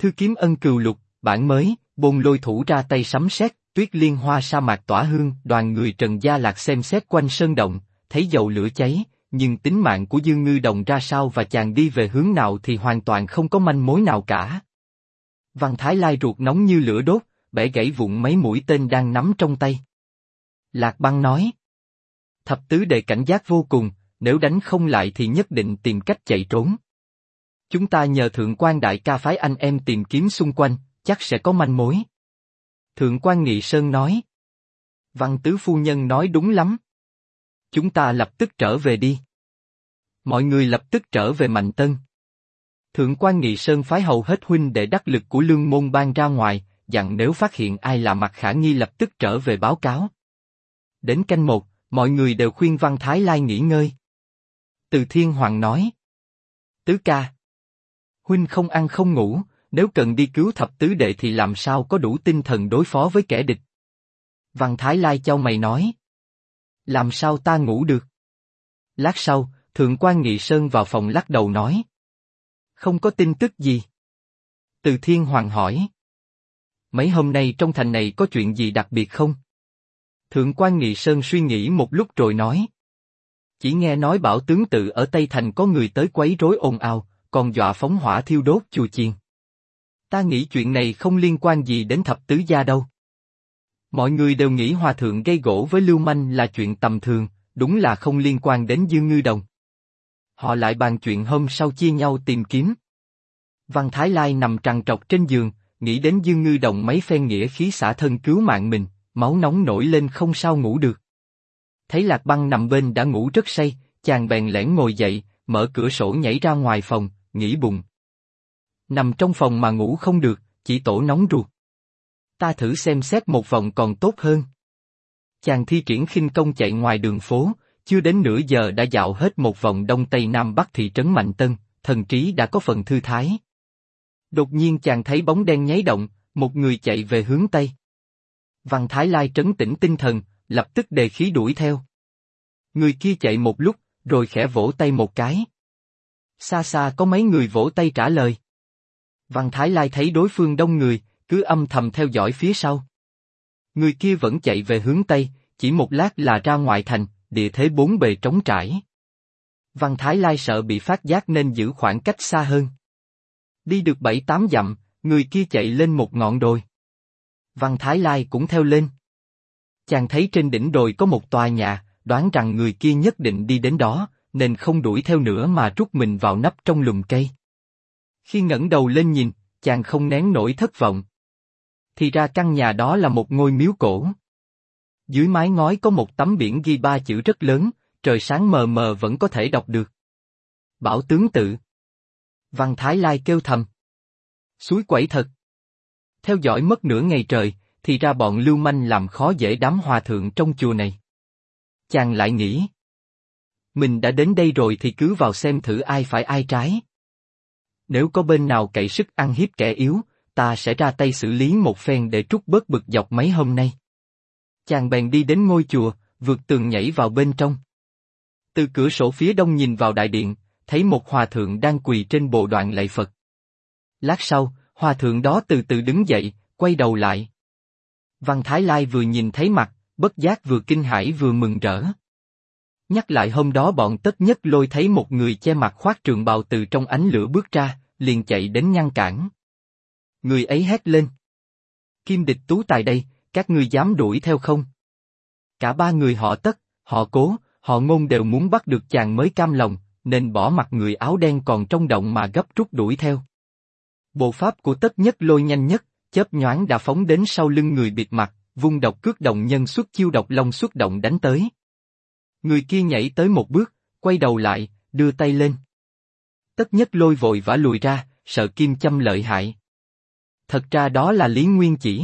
Thư kiếm ân cừu lục, bản mới, Bôn Lôi thủ ra tay sấm sét, tuyết liên hoa sa mạc tỏa hương. Đoàn người Trần Gia Lạc xem xét quanh sơn động, thấy dầu lửa cháy, nhưng tính mạng của Dương Ngư Đồng ra sao và chàng đi về hướng nào thì hoàn toàn không có manh mối nào cả. Văn Thái Lai ruột nóng như lửa đốt, bẻ gãy vụn mấy mũi tên đang nắm trong tay. Lạc Băng nói: Thập tứ đệ cảnh giác vô cùng, nếu đánh không lại thì nhất định tìm cách chạy trốn. Chúng ta nhờ Thượng quan đại ca phái anh em tìm kiếm xung quanh, chắc sẽ có manh mối. Thượng quan Nghị Sơn nói: Văn tứ phu nhân nói đúng lắm. Chúng ta lập tức trở về đi. Mọi người lập tức trở về Mạnh Tân. Thượng quan Nghị Sơn phái hầu hết huynh đệ đắc lực của Lương Môn Bang ra ngoài, dặn nếu phát hiện ai là mặt khả nghi lập tức trở về báo cáo. Đến canh 1, mọi người đều khuyên Văn Thái Lai nghỉ ngơi. Từ Thiên Hoàng nói: Tứ ca, huynh không ăn không ngủ, nếu cần đi cứu thập tứ đệ thì làm sao có đủ tinh thần đối phó với kẻ địch. Văn Thái Lai chau mày nói: Làm sao ta ngủ được? Lát sau, Thượng quan Nghị Sơn vào phòng lắc đầu nói: Không có tin tức gì. Từ Thiên Hoàng hỏi: Mấy hôm nay trong thành này có chuyện gì đặc biệt không? Thượng quan Nghị Sơn suy nghĩ một lúc rồi nói: Chỉ nghe nói Bảo tướng tự ở Tây Thành có người tới quấy rối ồn ào, còn dọa phóng hỏa thiêu đốt chùa chiền. Ta nghĩ chuyện này không liên quan gì đến thập tứ gia đâu. Mọi người đều nghĩ hòa thượng gây gổ với lưu manh là chuyện tầm thường, đúng là không liên quan đến Dương Ngư Đồng. Họ lại bàn chuyện hôm sau chia nhau tìm kiếm. Văn Thái Lai nằm trằn trọc trên giường, nghĩ đến Dương Ngư Đồng mấy phen nghĩa khí xả thân cứu mạng mình, máu nóng nổi lên không sao ngủ được. Thấy Lạc Băng nằm bên đã ngủ rất say, chàng bèn lẻn ngồi dậy, mở cửa sổ nhảy ra ngoài phòng, nghĩ bụng. Nằm trong phòng mà ngủ không được, chỉ tổ nóng ruột. Ta thử xem xét một vòng còn tốt hơn. Chàng thi triển khinh công chạy ngoài đường phố, chưa đến nửa giờ đã dạo hết một vòng đông tây nam bắc thị trấn Mạnh Tân, thần trí đã có phần thư thái. Đột nhiên chàng thấy bóng đen nháy động, một người chạy về hướng tây. Văn Thái Lai trấn tĩnh tinh thần, lập tức đề khí đuổi theo. Người kia chạy một lúc, rồi khẽ vỗ tay một cái. Xa xa có mấy người vỗ tay trả lời. Văn Thái Lai thấy đối phương đông người, cứ âm thầm theo dõi phía sau. Người kia vẫn chạy về hướng tây, chỉ một lát là ra ngoại thành, địa thế bốn bề trống trải. Văn Thái Lai sợ bị phát giác nên giữ khoảng cách xa hơn. Đi được 7-8 dặm, người kia chạy lên một ngọn đồi. Văn Thái Lai cũng theo lên. Chàng thấy trên đỉnh đồi có một tòa nhà, đoán rằng người kia nhất định đi đến đó, nên không đuổi theo nữa mà rút mình vào nấp trong lùm cây. Khi ngẩng đầu lên nhìn, chàng không nén nổi thất vọng. Thì ra căn nhà đó là một ngôi miếu cổ. Dưới mái ngói có một tấm biển ghi 3 chữ rất lớn, trời sáng mờ mờ vẫn có thể đọc được. Bảo tướng tự. Văn Thái Lai kêu thầm. Suối quẩy thật. Theo dõi mất nửa ngày trời, thì ra bọn lưu manh làm khó dễ đám hòa thượng trong chùa này. Chàng lại nghĩ. Mình đã đến đây rồi thì cứ vào xem thử ai phải ai trái. Nếu có bên nào cậy sức ăn hiếp kẻ yếu, ta sẽ ra tay xử lý một phen để trút bớt bực dọc mấy hôm nay. Chàng bèn đi đến ngôi chùa, vượt tường nhảy vào bên trong. Từ cửa sổ phía đông nhìn vào đại điện, thấy một hòa thượng đang quỳ trên bồ đoạn lạy Phật. Lát sau, hòa thượng đó từ từ đứng dậy, quay đầu lại. Văn Thái Lai vừa nhìn thấy mặt, bất giác vừa kinh hãi vừa mừng rỡ. Nhắc lại hôm đó bọn Tất Nhất Lôi thấy một người che mặt khoác trường bào từ trong ánh lửa bước ra, liền chạy đến ngăn cản. Người ấy hét lên. Kim địch tú tài đây, các ngươi dám đuổi theo không? Cả ba người họ Tất, họ Cố, họ Ngôn đều muốn bắt được chàng mới cam lòng, nên bỏ mặc người áo đen còn trong động mà gấp rút đuổi theo. Bộ pháp của Tất Nhất Lôi nhanh nhất, chớp nhoáng đã phóng đến sau lưng người bịt mặt, vung độc cước động nhân xuất chiêu độc long xuất động đánh tới. Người kia nhảy tới một bước, quay đầu lại, đưa tay lên. Tất Nhất Lôi vội vã lùi ra, sợ kim châm lợi hại. Thật ra đó là Lý Nguyên Chỉ.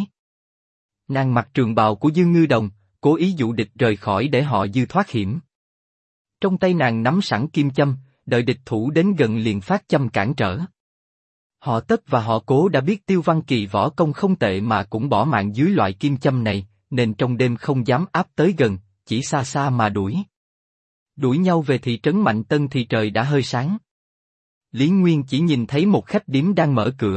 Nàng mặc trường bào của Dương Ngư Đồng, cố ý dụ địch rời khỏi để họ dư thoát hiểm. Trong tay nàng nắm sẵn kim châm, đợi địch thủ đến gần liền phát châm cản trở. Họ Tất và họ Cố đã biết Tiêu Văn Kỳ võ công không tệ mà cũng bỏ mạng dưới loại kim châm này, nên trong đêm không dám áp tới gần, chỉ xa xa mà đuổi. Đuổi nhau về thị trấn Mạnh Tân thì trời đã hơi sáng. Lý Nguyên chỉ nhìn thấy một khách điếm đang mở cửa,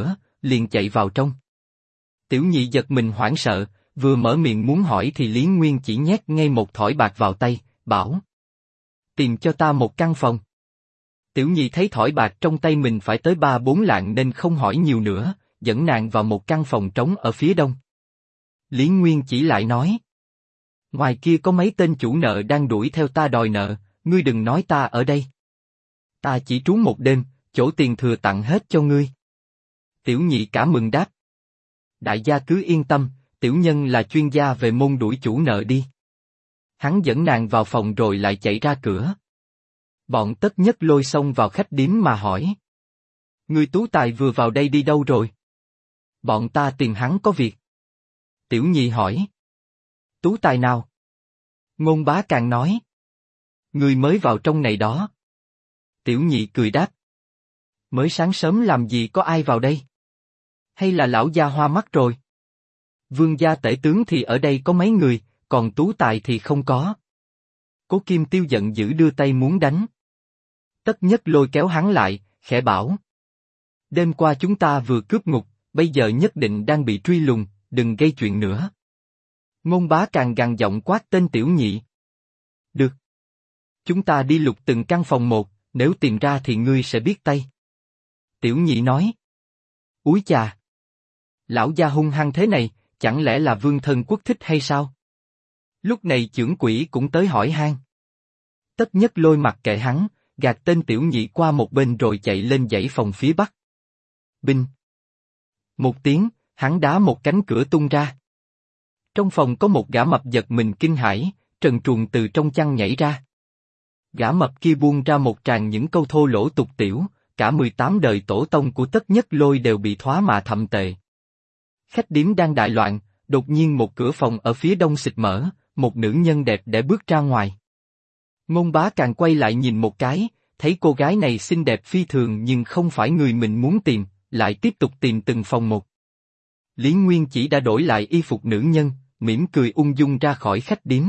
liền chạy vào trong. Tiểu nhị giật mình hoảng sợ, vừa mở miệng muốn hỏi thì Lý Nguyên chỉ nhét ngay một thỏi bạc vào tay, bảo: tìm cho ta một căn phòng. Tiểu nhị thấy thỏi bạc trong tay mình phải tới 3-4 lạng nên không hỏi nhiều nữa, dẫn nàng vào một căn phòng trống ở phía đông. Lý Nguyên chỉ lại nói: ngoài kia có mấy tên chủ nợ đang đuổi theo ta đòi nợ, ngươi đừng nói ta ở đây. Ta chỉ trú một đêm, chỗ tiền thừa tặng hết cho ngươi. Tiểu nhị cả mừng đáp: đại gia cứ yên tâm, tiểu nhân là chuyên gia về môn đuổi chủ nợ đi. Hắn dẫn nàng vào phòng rồi lại chạy ra cửa. Bọn Tất Nhất Lôi xông vào khách điếm mà hỏi: người Tú Tài vừa vào đây đi đâu rồi? Bọn ta tìm hắn có việc. Tiểu nhị hỏi: Tú Tài nào? Ngôn Bá Càng nói: người mới vào trong này đó. Tiểu nhị cười đáp: mới sáng sớm làm gì có ai vào đây? Hay là lão gia hoa mắt rồi? Vương gia tể tướng thì ở đây có mấy người, còn Tú Tài thì không có. Cố Kim Tiêu giận dữ đưa tay muốn đánh. Tất Nhất Lôi kéo hắn lại, khẽ bảo: đêm qua chúng ta vừa cướp ngục, bây giờ nhất định đang bị truy lùng, đừng gây chuyện nữa. Ngôn Bá Càng gằn giọng quát tên tiểu nhị: được. Chúng ta đi lục từng căn phòng một, nếu tìm ra thì ngươi sẽ biết tay. Tiểu nhị nói: úi chà! Lão gia hung hăng thế này, chẳng lẽ là vương thân quốc thích hay sao? Lúc này chưởng quỷ cũng tới hỏi han. Tất Nhất Lôi mặc kệ hắn, gạt tên tiểu nhị qua một bên rồi chạy lên dãy phòng phía bắc. Binh! Một tiếng, hắn đá một cánh cửa tung ra. Trong phòng có một gã mập giật mình kinh hãi, trần truồng từ trong chăn nhảy ra. Gã mập kia buông ra một tràng những câu thô lỗ tục tiểu, cả 18 đời tổ tông của Tất Nhất Lôi đều bị thoá mạ thậm tệ. Khách điếm đang đại loạn, đột nhiên một cửa phòng ở phía đông xịt mở, một nữ nhân đẹp để bước ra ngoài. Ngôn Bá Càng quay lại nhìn một cái, thấy cô gái này xinh đẹp phi thường nhưng không phải người mình muốn tìm, lại tiếp tục tìm từng phòng một. Lý Nguyên chỉ đã đổi lại y phục nữ nhân, mỉm cười ung dung ra khỏi khách điếm.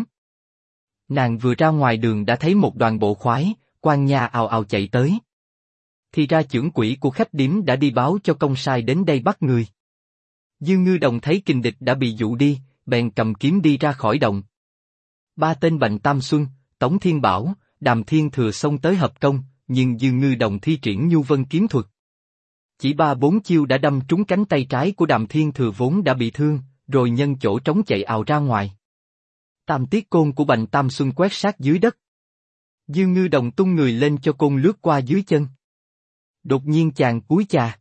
Nàng vừa ra ngoài đường đã thấy một đoàn bộ khoái, quan nha ào ào chạy tới. Thì ra chưởng quỷ của khách điếm đã đi báo cho công sai đến đây bắt người. Dư Ngư Đồng thấy kình địch đã bị dụ đi, bèn cầm kiếm đi ra khỏi động. Ba tên Bành Tam Xuân, Tống Thiên Bảo, Đàm Thiên Thừa xông tới hợp công, nhưng Dư Ngư Đồng thi triển Nhu Vân kiếm thuật. Chỉ 3-4 chiêu đã đâm trúng cánh tay trái của Đàm Thiên Thừa vốn đã bị thương, rồi nhân chỗ trống chạy ào ra ngoài. Tam tiết côn của Bành Tam Xuân quét sát dưới đất. Dư Ngư Đồng tung người lên cho côn lướt qua dưới chân. Đột nhiên chàng cúi chà.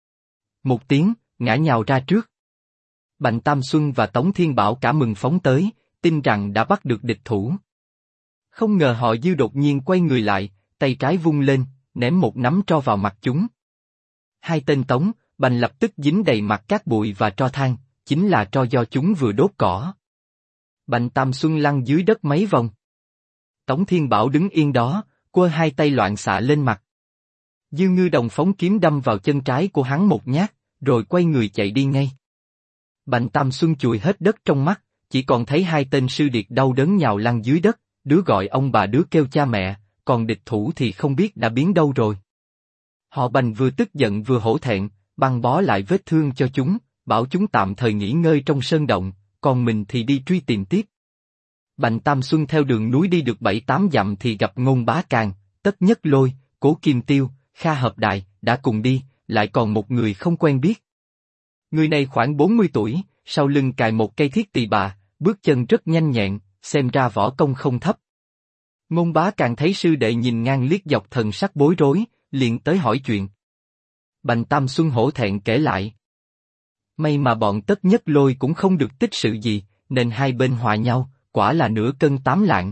Một tiếng, ngã nhào ra trước. Bành Tam Xuân và Tống Thiên Bảo cả mừng phóng tới, tin rằng đã bắt được địch thủ. Không ngờ họ Dư đột nhiên quay người lại, tay trái vung lên, ném một nắm tro vào mặt chúng. Hai tên Tống, Bành lập tức dính đầy mặt cát bụi và tro than, chính là tro do chúng vừa đốt cỏ. Bành Tam Xuân lăn dưới đất mấy vòng. Tống Thiên Bảo đứng yên đó, quơ hai tay loạn xạ lên mặt. Dư Ngư Đồng phóng kiếm đâm vào chân trái của hắn một nhát, rồi quay người chạy đi ngay. Bành Tam Xuân chùi hết đất trong mắt, chỉ còn thấy hai tên sư điệt đau đớn nhào lăn dưới đất, đứa gọi ông bà đứa kêu cha mẹ, còn địch thủ thì không biết đã biến đâu rồi. Họ Bành vừa tức giận vừa hổ thẹn, băng bó lại vết thương cho chúng, bảo chúng tạm thời nghỉ ngơi trong sơn động, còn mình thì đi truy tìm tiếp. Bành Tam Xuân theo đường núi đi được 7-8 dặm thì gặp Ngôn Bá Càng, Tất Nhất Lôi, Cố Kim Tiêu, Kha Hợp Đại, đã cùng đi, lại còn một người không quen biết. Người này khoảng 40 tuổi, sau lưng cài một cây thiết tỳ bà, bước chân rất nhanh nhẹn, xem ra võ công không thấp. Ngôn Bá Càng thấy sư đệ nhìn ngang liếc dọc thần sắc bối rối, liền tới hỏi chuyện. Bành Tam Xuân hổ thẹn kể lại. May mà bọn Tất Nhất Lôi cũng không được tích sự gì, nên hai bên hòa nhau, quả là nửa cân 8 lạng.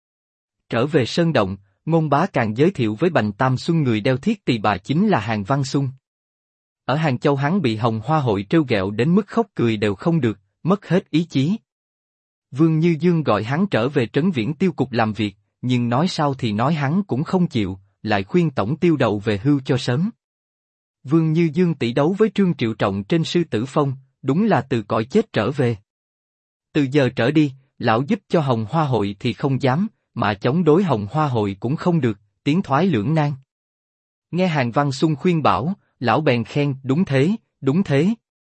Trở về sơn động, Ngôn Bá Càng giới thiệu với Bành Tam Xuân người đeo thiết tỳ bà chính là Hàng Văn Xuân. Ở Hàng Châu hắn bị Hồng Hoa hội trêu ghẹo đến mức khóc cười đều không được, mất hết ý chí. Vương Như Dương gọi hắn trở về Trấn Viễn Tiêu cục làm việc, nhưng nói sao thì nói hắn cũng không chịu, lại khuyên Tổng Tiêu Đầu về hưu cho sớm. Vương Như Dương tỷ đấu với Trương Triệu Trọng trên Sư Tử Phong, đúng là từ cõi chết trở về. Từ giờ trở đi, lão giúp cho Hồng Hoa hội thì không dám, mà chống đối Hồng Hoa hội cũng không được, tiến thoái lưỡng nan. Nghe Hàng Văn Xuân khuyên bảo, lão bèn khen, đúng thế, Đúng thế.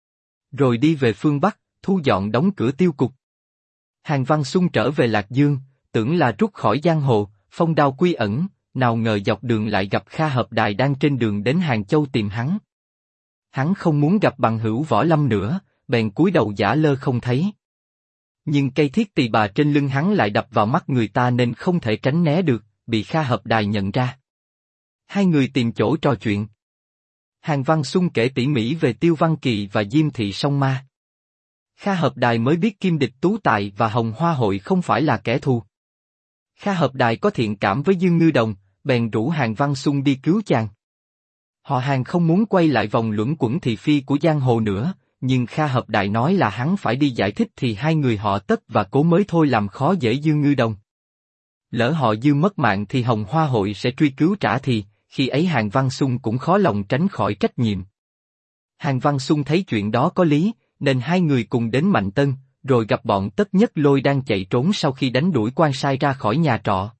Rồi đi về phương Bắc, thu dọn đóng cửa tiêu cục. Hàn Văn Sung trở về Lạc Dương, tưởng là rút khỏi giang hồ, phong đao quy ẩn, nào ngờ dọc đường lại gặp Kha Hợp Đài đang trên đường đến Hàng Châu tìm hắn. Hắn không muốn gặp bằng hữu Võ Lâm nữa, bèn cúi đầu giả lơ không thấy. Nhưng cây thiết tỳ bà trên lưng hắn lại đập vào mắt người ta nên không thể tránh né được, bị Kha Hợp Đài nhận ra. Hai người tìm chỗ trò chuyện. Hàn Văn Sung kể tỉ mỉ về Tiêu Văn Kỳ và Diêm Thị Song Ma. Kha Hợp Đài mới biết Kim Địch Tú Tài và Hồng Hoa Hội không phải là kẻ thù. Kha Hợp Đài có thiện cảm với Dương Ngư Đồng, bèn rủ Hàn Văn Sung đi cứu chàng. Họ Hàn không muốn quay lại vòng luẩn quẩn thị phi của giang hồ nữa, nhưng Kha Hợp Đài nói là hắn phải đi giải thích thì hai người họ Tất và Cố mới thôi làm khó dễ Dương Ngư Đồng. Lỡ họ Dư mất mạng thì Hồng Hoa Hội sẽ truy cứu trả thì, khi ấy Hàn Văn Sung cũng khó lòng tránh khỏi trách nhiệm. Hàn Văn Sung thấy chuyện đó có lý, nên hai người cùng đến Mạnh Tân, rồi gặp bọn Tất Nhất Lôi đang chạy trốn sau khi đánh đuổi quan sai ra khỏi nhà trọ.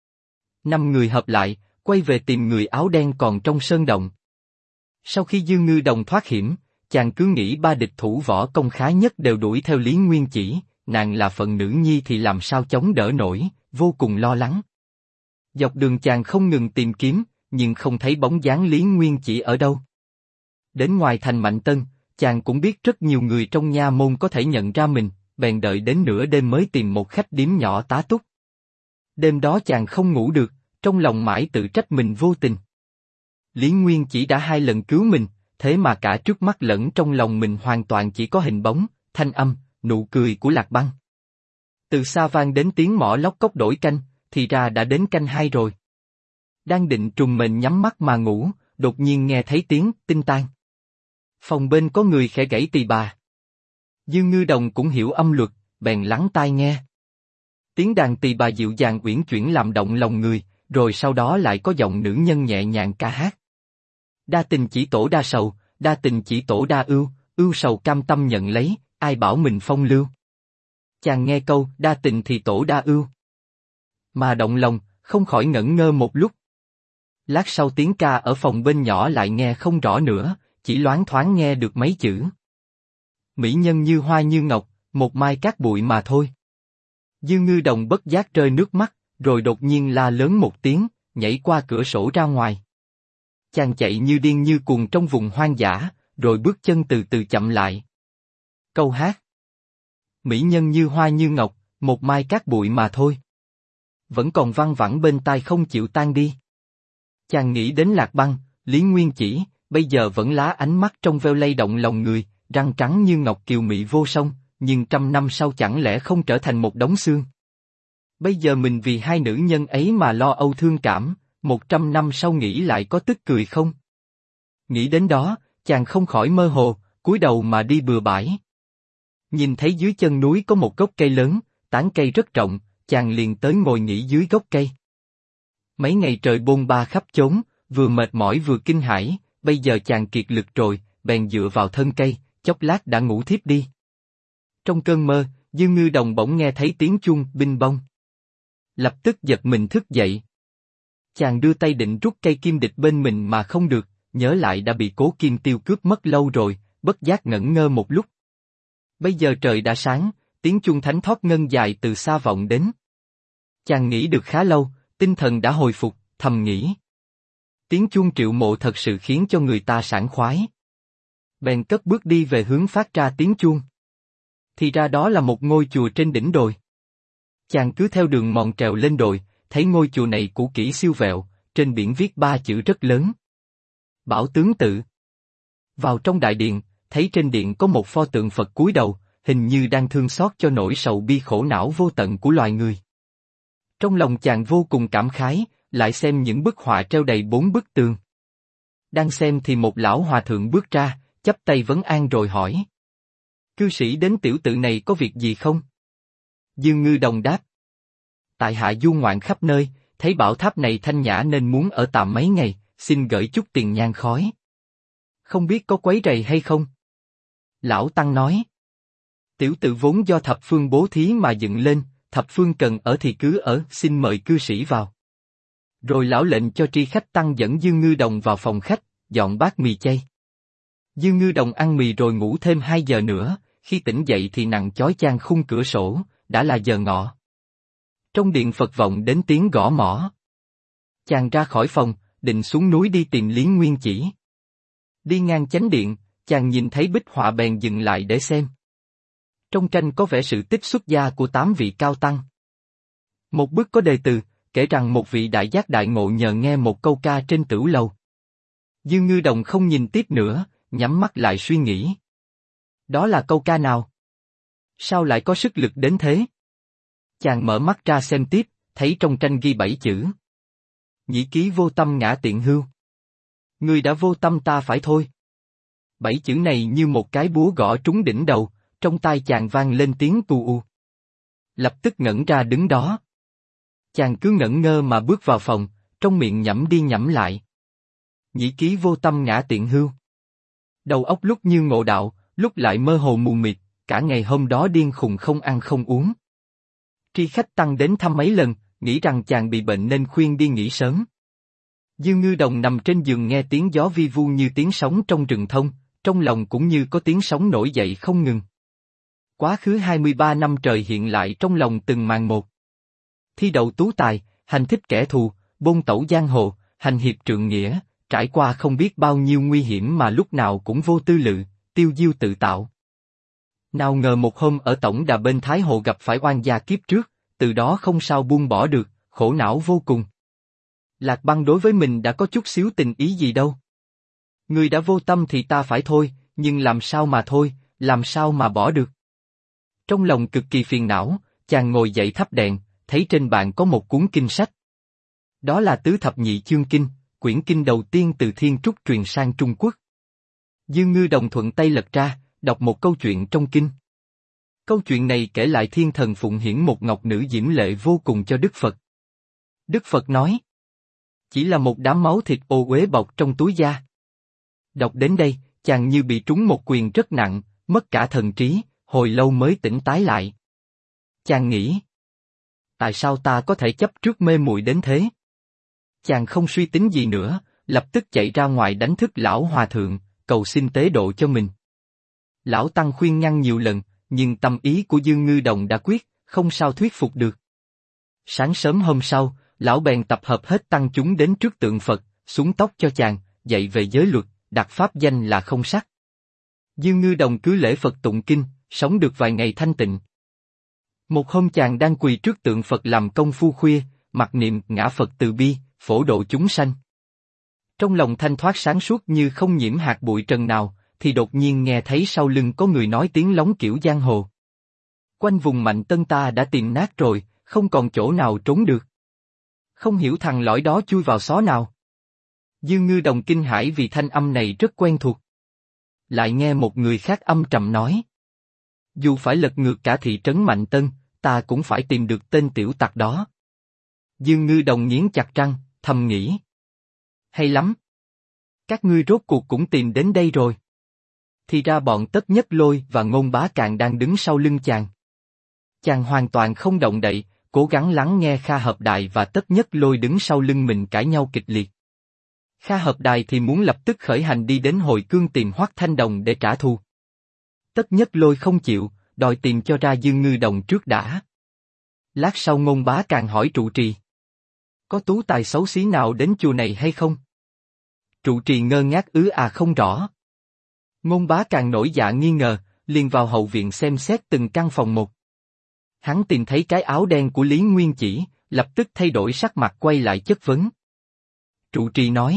5 người hợp lại, quay về tìm người áo đen còn trong sơn động. Sau khi Dương Ngư Đồng thoát hiểm, chàng cứ nghĩ ba địch thủ võ công khá nhất đều đuổi theo Lý Nguyên Chỉ, nàng là phận nữ nhi thì làm sao chống đỡ nổi, vô cùng lo lắng. Dọc đường chàng không ngừng tìm kiếm, nhưng không thấy bóng dáng Lý Nguyên Chỉ ở đâu. Đến ngoài thành Mạnh Tân, chàng cũng biết rất nhiều người trong nha môn có thể nhận ra mình, bèn đợi đến nửa đêm mới tìm một khách điếm nhỏ tá túc. Đêm đó chàng không ngủ được, trong lòng mãi tự trách mình vô tình. Lý Nguyên Chỉ đã 2 lần cứu mình, thế mà cả trước mắt lẫn trong lòng mình hoàn toàn chỉ có hình bóng, thanh âm, nụ cười của Lạc Băng. Từ xa vang đến tiếng mõ lóc cốc đổi canh, thì ra đã đến canh 2 rồi. Đang định trùng mền nhắm mắt mà ngủ, đột nhiên nghe thấy tiếng tinh tang. Phòng bên có người khẽ gãy tỳ bà. Dương Ngư Đồng cũng hiểu âm luật, bèn lắng tai nghe. Tiếng đàn tỳ bà dịu dàng uyển chuyển làm động lòng người, rồi sau đó lại có giọng nữ nhân nhẹ nhàng ca hát. Đa tình chỉ tổ đa sầu, đa tình chỉ tổ đa ưu, ưu sầu cam tâm nhận lấy, ai bảo mình phong lưu. Chàng nghe câu đa tình thì tổ đa ưu mà động lòng, không khỏi ngẩn ngơ một lúc. Lát sau tiếng ca ở phòng bên nhỏ lại nghe không rõ nữa, chỉ loáng thoáng nghe được mấy chữ. Mỹ nhân như hoa như ngọc, một mai cát bụi mà thôi. Dương Ngư Đồng bất giác rơi nước mắt, rồi đột nhiên la lớn một tiếng, nhảy qua cửa sổ ra ngoài. Chàng chạy như điên như cuồng trong vùng hoang dã, rồi bước chân từ từ chậm lại. Câu hát. Mỹ nhân như hoa như ngọc, một mai cát bụi mà thôi. Vẫn còn văng vẳng bên tai không chịu tan đi. Chàng nghĩ đến Lạc Băng, Lý Nguyên Chỉ, bây giờ vẫn lá ánh mắt trong veo lay động lòng người, răng trắng như ngọc kiều mị vô song, nhưng 100 năm sau chẳng lẽ không trở thành một đống xương. Bây giờ mình vì hai nữ nhân ấy mà lo âu thương cảm, 100 năm sau nghĩ lại có tức cười không? Nghĩ đến đó, chàng không khỏi mơ hồ, cúi đầu mà đi bừa bãi. Nhìn thấy dưới chân núi có một gốc cây lớn, tán cây rất rộng, chàng liền tới ngồi nghỉ dưới gốc cây. Mấy ngày trời bôn ba khắp chốn, vừa mệt mỏi vừa kinh hãi, bây giờ chàng kiệt lực rồi, bèn dựa vào thân cây, chốc lát đã ngủ thiếp đi. Trong cơn mơ, Dương Ngư Đồng bỗng nghe thấy tiếng chuông binh bông. Lập tức giật mình thức dậy. Chàng đưa tay định rút cây kim địch bên mình mà không được, nhớ lại đã bị Cố Kim Tiêu cướp mất lâu rồi, bất giác ngẩn ngơ một lúc. Bây giờ trời đã sáng, tiếng chuông thánh thót ngân dài từ xa vọng đến. Chàng nghĩ được khá lâu, tinh thần đã hồi phục, thầm nghĩ. Tiếng chuông Triệu Mộ thật sự khiến cho người ta sảng khoái. Bèn cất bước đi về hướng phát ra tiếng chuông. Thì ra đó là một ngôi chùa trên đỉnh đồi. Chàng cứ theo đường mòn trèo lên đồi, thấy ngôi chùa này cũ kỹ siêu vẹo, trên biển viết 3 chữ rất lớn. Bảo Tướng Tự. Vào trong đại điện, thấy trên điện có một pho tượng Phật cúi đầu, hình như đang thương xót cho nỗi sầu bi khổ não vô tận của loài người. Trong lòng chàng vô cùng cảm khái, lại xem những bức họa treo đầy 4 bức tường. Đang xem thì một lão hòa thượng bước ra, chắp tay vấn an rồi hỏi. Cư sĩ đến tiểu tự này có việc gì không? Dương Ngư Đồng đáp. Tại hạ du ngoạn khắp nơi, thấy bảo tháp này thanh nhã nên muốn ở tạm mấy ngày, xin gửi chút tiền nhang khói. Không biết có quấy rầy hay không? Lão Tăng nói. Tiểu tự vốn do thập phương bố thí mà dựng lên, thập phương cần ở thì cứ ở, xin mời cư sĩ vào. Rồi lão lệnh cho tri khách Tăng dẫn Dương Ngư Đồng vào phòng khách, dọn bát mì chay. Dương Ngư Đồng ăn mì rồi ngủ thêm 2 giờ nữa, khi tỉnh dậy thì nặng chói chang khung cửa sổ, đã là giờ ngọ. Trong điện Phật vọng đến tiếng gõ mõ. Chàng ra khỏi phòng, định xuống núi đi tìm Lý Nguyên Chỉ. Đi ngang chánh điện, chàng nhìn thấy bích họa bèn dừng lại để xem. Trong tranh có vẻ sự tích xuất gia của 8 vị cao tăng. Một bức có đề từ, kể rằng một vị đại giác đại ngộ nhờ nghe một câu ca trên tửu lầu. Dương Ngư Đồng không nhìn tiếp nữa, nhắm mắt lại suy nghĩ. Đó là câu ca nào? Sao lại có sức lực đến thế? Chàng mở mắt ra xem tiếp, thấy trong tranh ghi 7 chữ. Nhĩ ký vô tâm ngã tiện hưu. Người đã vô tâm ta phải thôi. 7 chữ này như một cái búa gõ trúng đỉnh đầu, trong tai chàng vang lên tiếng tu u. Lập tức ngẩn ra đứng đó. Chàng cứ ngẩn ngơ mà bước vào phòng, trong miệng nhẩm đi nhẩm lại. Nhĩ ký vô tâm ngã tiện hưu. Đầu óc lúc như ngộ đạo, lúc lại mơ hồ mù mịt, cả ngày hôm đó điên khùng không ăn không uống. Tri khách tăng đến thăm mấy lần, nghĩ rằng chàng bị bệnh nên khuyên đi nghỉ sớm. Dương Ngư Đồng nằm trên giường nghe tiếng gió vi vu như tiếng sóng trong rừng thông, trong lòng cũng như có tiếng sóng nổi dậy không ngừng. Quá khứ 23 năm trời hiện lại trong lòng từng màn một. Thi đậu tú tài, hành thích kẻ thù, bôn tẩu giang hồ, hành hiệp trượng nghĩa, trải qua không biết bao nhiêu nguy hiểm mà lúc nào cũng vô tư lự, tiêu diêu tự tạo. Nào ngờ một hôm ở tổng đà bên Thái Hồ gặp phải oan gia kiếp trước, từ đó không sao buông bỏ được, khổ não vô cùng. Lạc Băng đối với mình đã có chút xíu tình ý gì đâu. Người đã vô tâm thì ta phải thôi, nhưng làm sao mà thôi, làm sao mà bỏ được. Trong lòng cực kỳ phiền não, chàng ngồi dậy thắp đèn, thấy trên bàn có một cuốn kinh sách. Đó là Tứ Thập Nhị Chương Kinh, quyển kinh đầu tiên từ Thiên Trúc truyền sang Trung Quốc. Dương Ngư Đồng thuận tay lật ra, đọc một câu chuyện trong kinh. Câu chuyện này kể lại thiên thần phụng hiển một ngọc nữ diễm lệ vô cùng cho Đức Phật. Đức Phật nói, chỉ là một đám máu thịt ô uế bọc trong túi da. Đọc đến đây, chàng như bị trúng một quyền rất nặng, mất cả thần trí, hồi lâu mới tỉnh tái lại. Chàng nghĩ, tại sao ta có thể chấp trước mê muội đến thế? Chàng không suy tính gì nữa, lập tức chạy ra ngoài đánh thức lão hòa thượng, cầu xin tế độ cho mình. Lão tăng khuyên ngăn nhiều lần, nhưng tâm ý của Dương Ngư Đồng đã quyết, không sao thuyết phục được. Sáng sớm hôm sau, lão bèn tập hợp hết tăng chúng đến trước tượng Phật, xuống tóc cho chàng, dạy về giới luật, đặt pháp danh là Không Sắc. Dương Ngư Đồng cứ lễ Phật tụng kinh, sống được vài ngày thanh tịnh. Một hôm chàng đang quỳ trước tượng Phật làm công phu khuya, mặc niệm ngã Phật từ bi, phổ độ chúng sanh. Trong lòng thanh thoát sáng suốt như không nhiễm hạt bụi trần nào, thì đột nhiên nghe thấy sau lưng có người nói tiếng lóng kiểu giang hồ. Quanh vùng Mạnh Tân ta đã tìm nát rồi, không còn chỗ nào trốn được. Không hiểu thằng lõi đó chui vào xó nào. Dương Ngư Đồng kinh hãi vì thanh âm này rất quen thuộc. Lại nghe một người khác âm trầm nói. Dù phải lật ngược cả thị trấn Mạnh Tân, ta cũng phải tìm được tên tiểu tặc đó. Dương Ngư Đồng nghiến chặt răng, thầm nghĩ. Hay lắm. Các ngươi rốt cuộc cũng tìm đến đây rồi. Thì ra bọn Tất Nhất Lôi và Ngôn Bá Càn đang đứng sau lưng chàng. Chàng hoàn toàn không động đậy, cố gắng lắng nghe Kha Hợp Đài và Tất Nhất Lôi đứng sau lưng mình cãi nhau kịch liệt. Kha Hợp Đài thì muốn lập tức khởi hành đi đến Hồi Cương tìm Hoắc Thanh Đồng để trả thù. Tất Nhất Lôi không chịu, đòi tìm cho ra Dương Ngư Đồng trước đã. Lát sau Ngôn Bá Càn hỏi trụ trì. Có tú tài xấu xí nào đến chùa này hay không? Trụ trì ngơ ngác không rõ. Ngôn Bá Càn nổi dạ nghi ngờ, liền vào hậu viện xem xét từng căn phòng một. Hắn tìm thấy cái áo đen của Lý Nguyên Chỉ, lập tức thay đổi sắc mặt quay lại chất vấn. Trụ trì nói.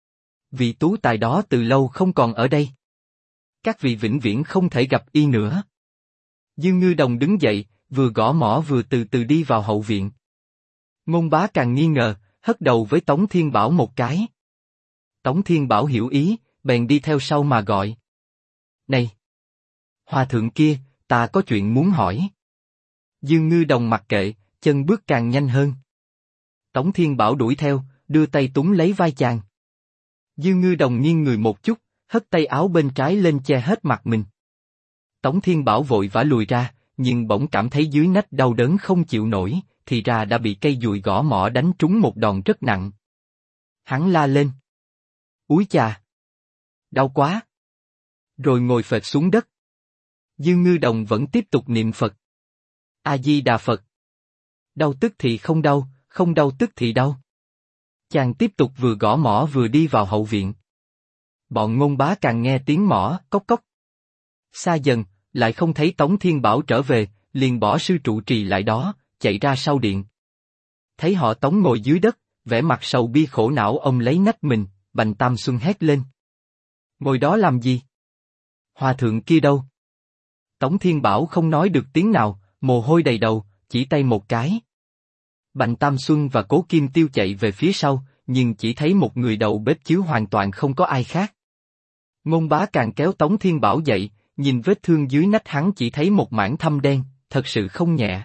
Vị tú tài đó từ lâu không còn ở đây. Các vị vĩnh viễn không thể gặp y nữa. Dương Ngư Đồng đứng dậy, vừa gõ mõ vừa từ từ đi vào hậu viện. Ngôn Bá Càn nghi ngờ, hất đầu với Tống Thiên Bảo một cái. Tống Thiên Bảo hiểu ý, bèn đi theo sau mà gọi. Này! Hòa thượng kia, ta có chuyện muốn hỏi. Dương Ngư Đồng mặc kệ, chân bước càng nhanh hơn. Tống Thiên Bảo đuổi theo, đưa tay túm lấy vai chàng. Dương Ngư Đồng nghiêng người một chút, hất tay áo bên trái lên che hết mặt mình. Tống Thiên Bảo vội vã lùi ra, nhưng bỗng cảm thấy dưới nách đau đớn không chịu nổi, thì ra đã bị cây dùi gõ mõ đánh trúng một đòn rất nặng. Hắn la lên. Úi chà! Đau quá! Rồi ngồi phệt xuống đất. Dương Ngư Đồng vẫn tiếp tục niệm Phật. A-di-đà Phật. Đau tức thì không đau, không đau tức thì đau. Chàng tiếp tục vừa gõ mõ vừa đi vào hậu viện. Bọn Ngôn Bá càng nghe tiếng mõ, cốc cốc. Xa dần, lại không thấy Tống Thiên Bảo trở về, liền bỏ sư trụ trì lại đó, chạy ra sau điện. Thấy họ Tống ngồi dưới đất, vẻ mặt sầu bi khổ não, ông lấy nách mình, Bành Tam Xuân hét lên. Ngồi đó làm gì? Hòa thượng kia đâu? Tống Thiên Bảo không nói được tiếng nào, mồ hôi đầy đầu, chỉ tay một cái. Bành Tam Xuân và Cố Kim Tiêu chạy về phía sau, nhưng chỉ thấy một người đầu bếp chiếu, hoàn toàn không có ai khác. Ngôn Bá càng kéo Tống Thiên Bảo dậy, nhìn vết thương dưới nách hắn chỉ thấy một mảng thâm đen, thật sự không nhẹ.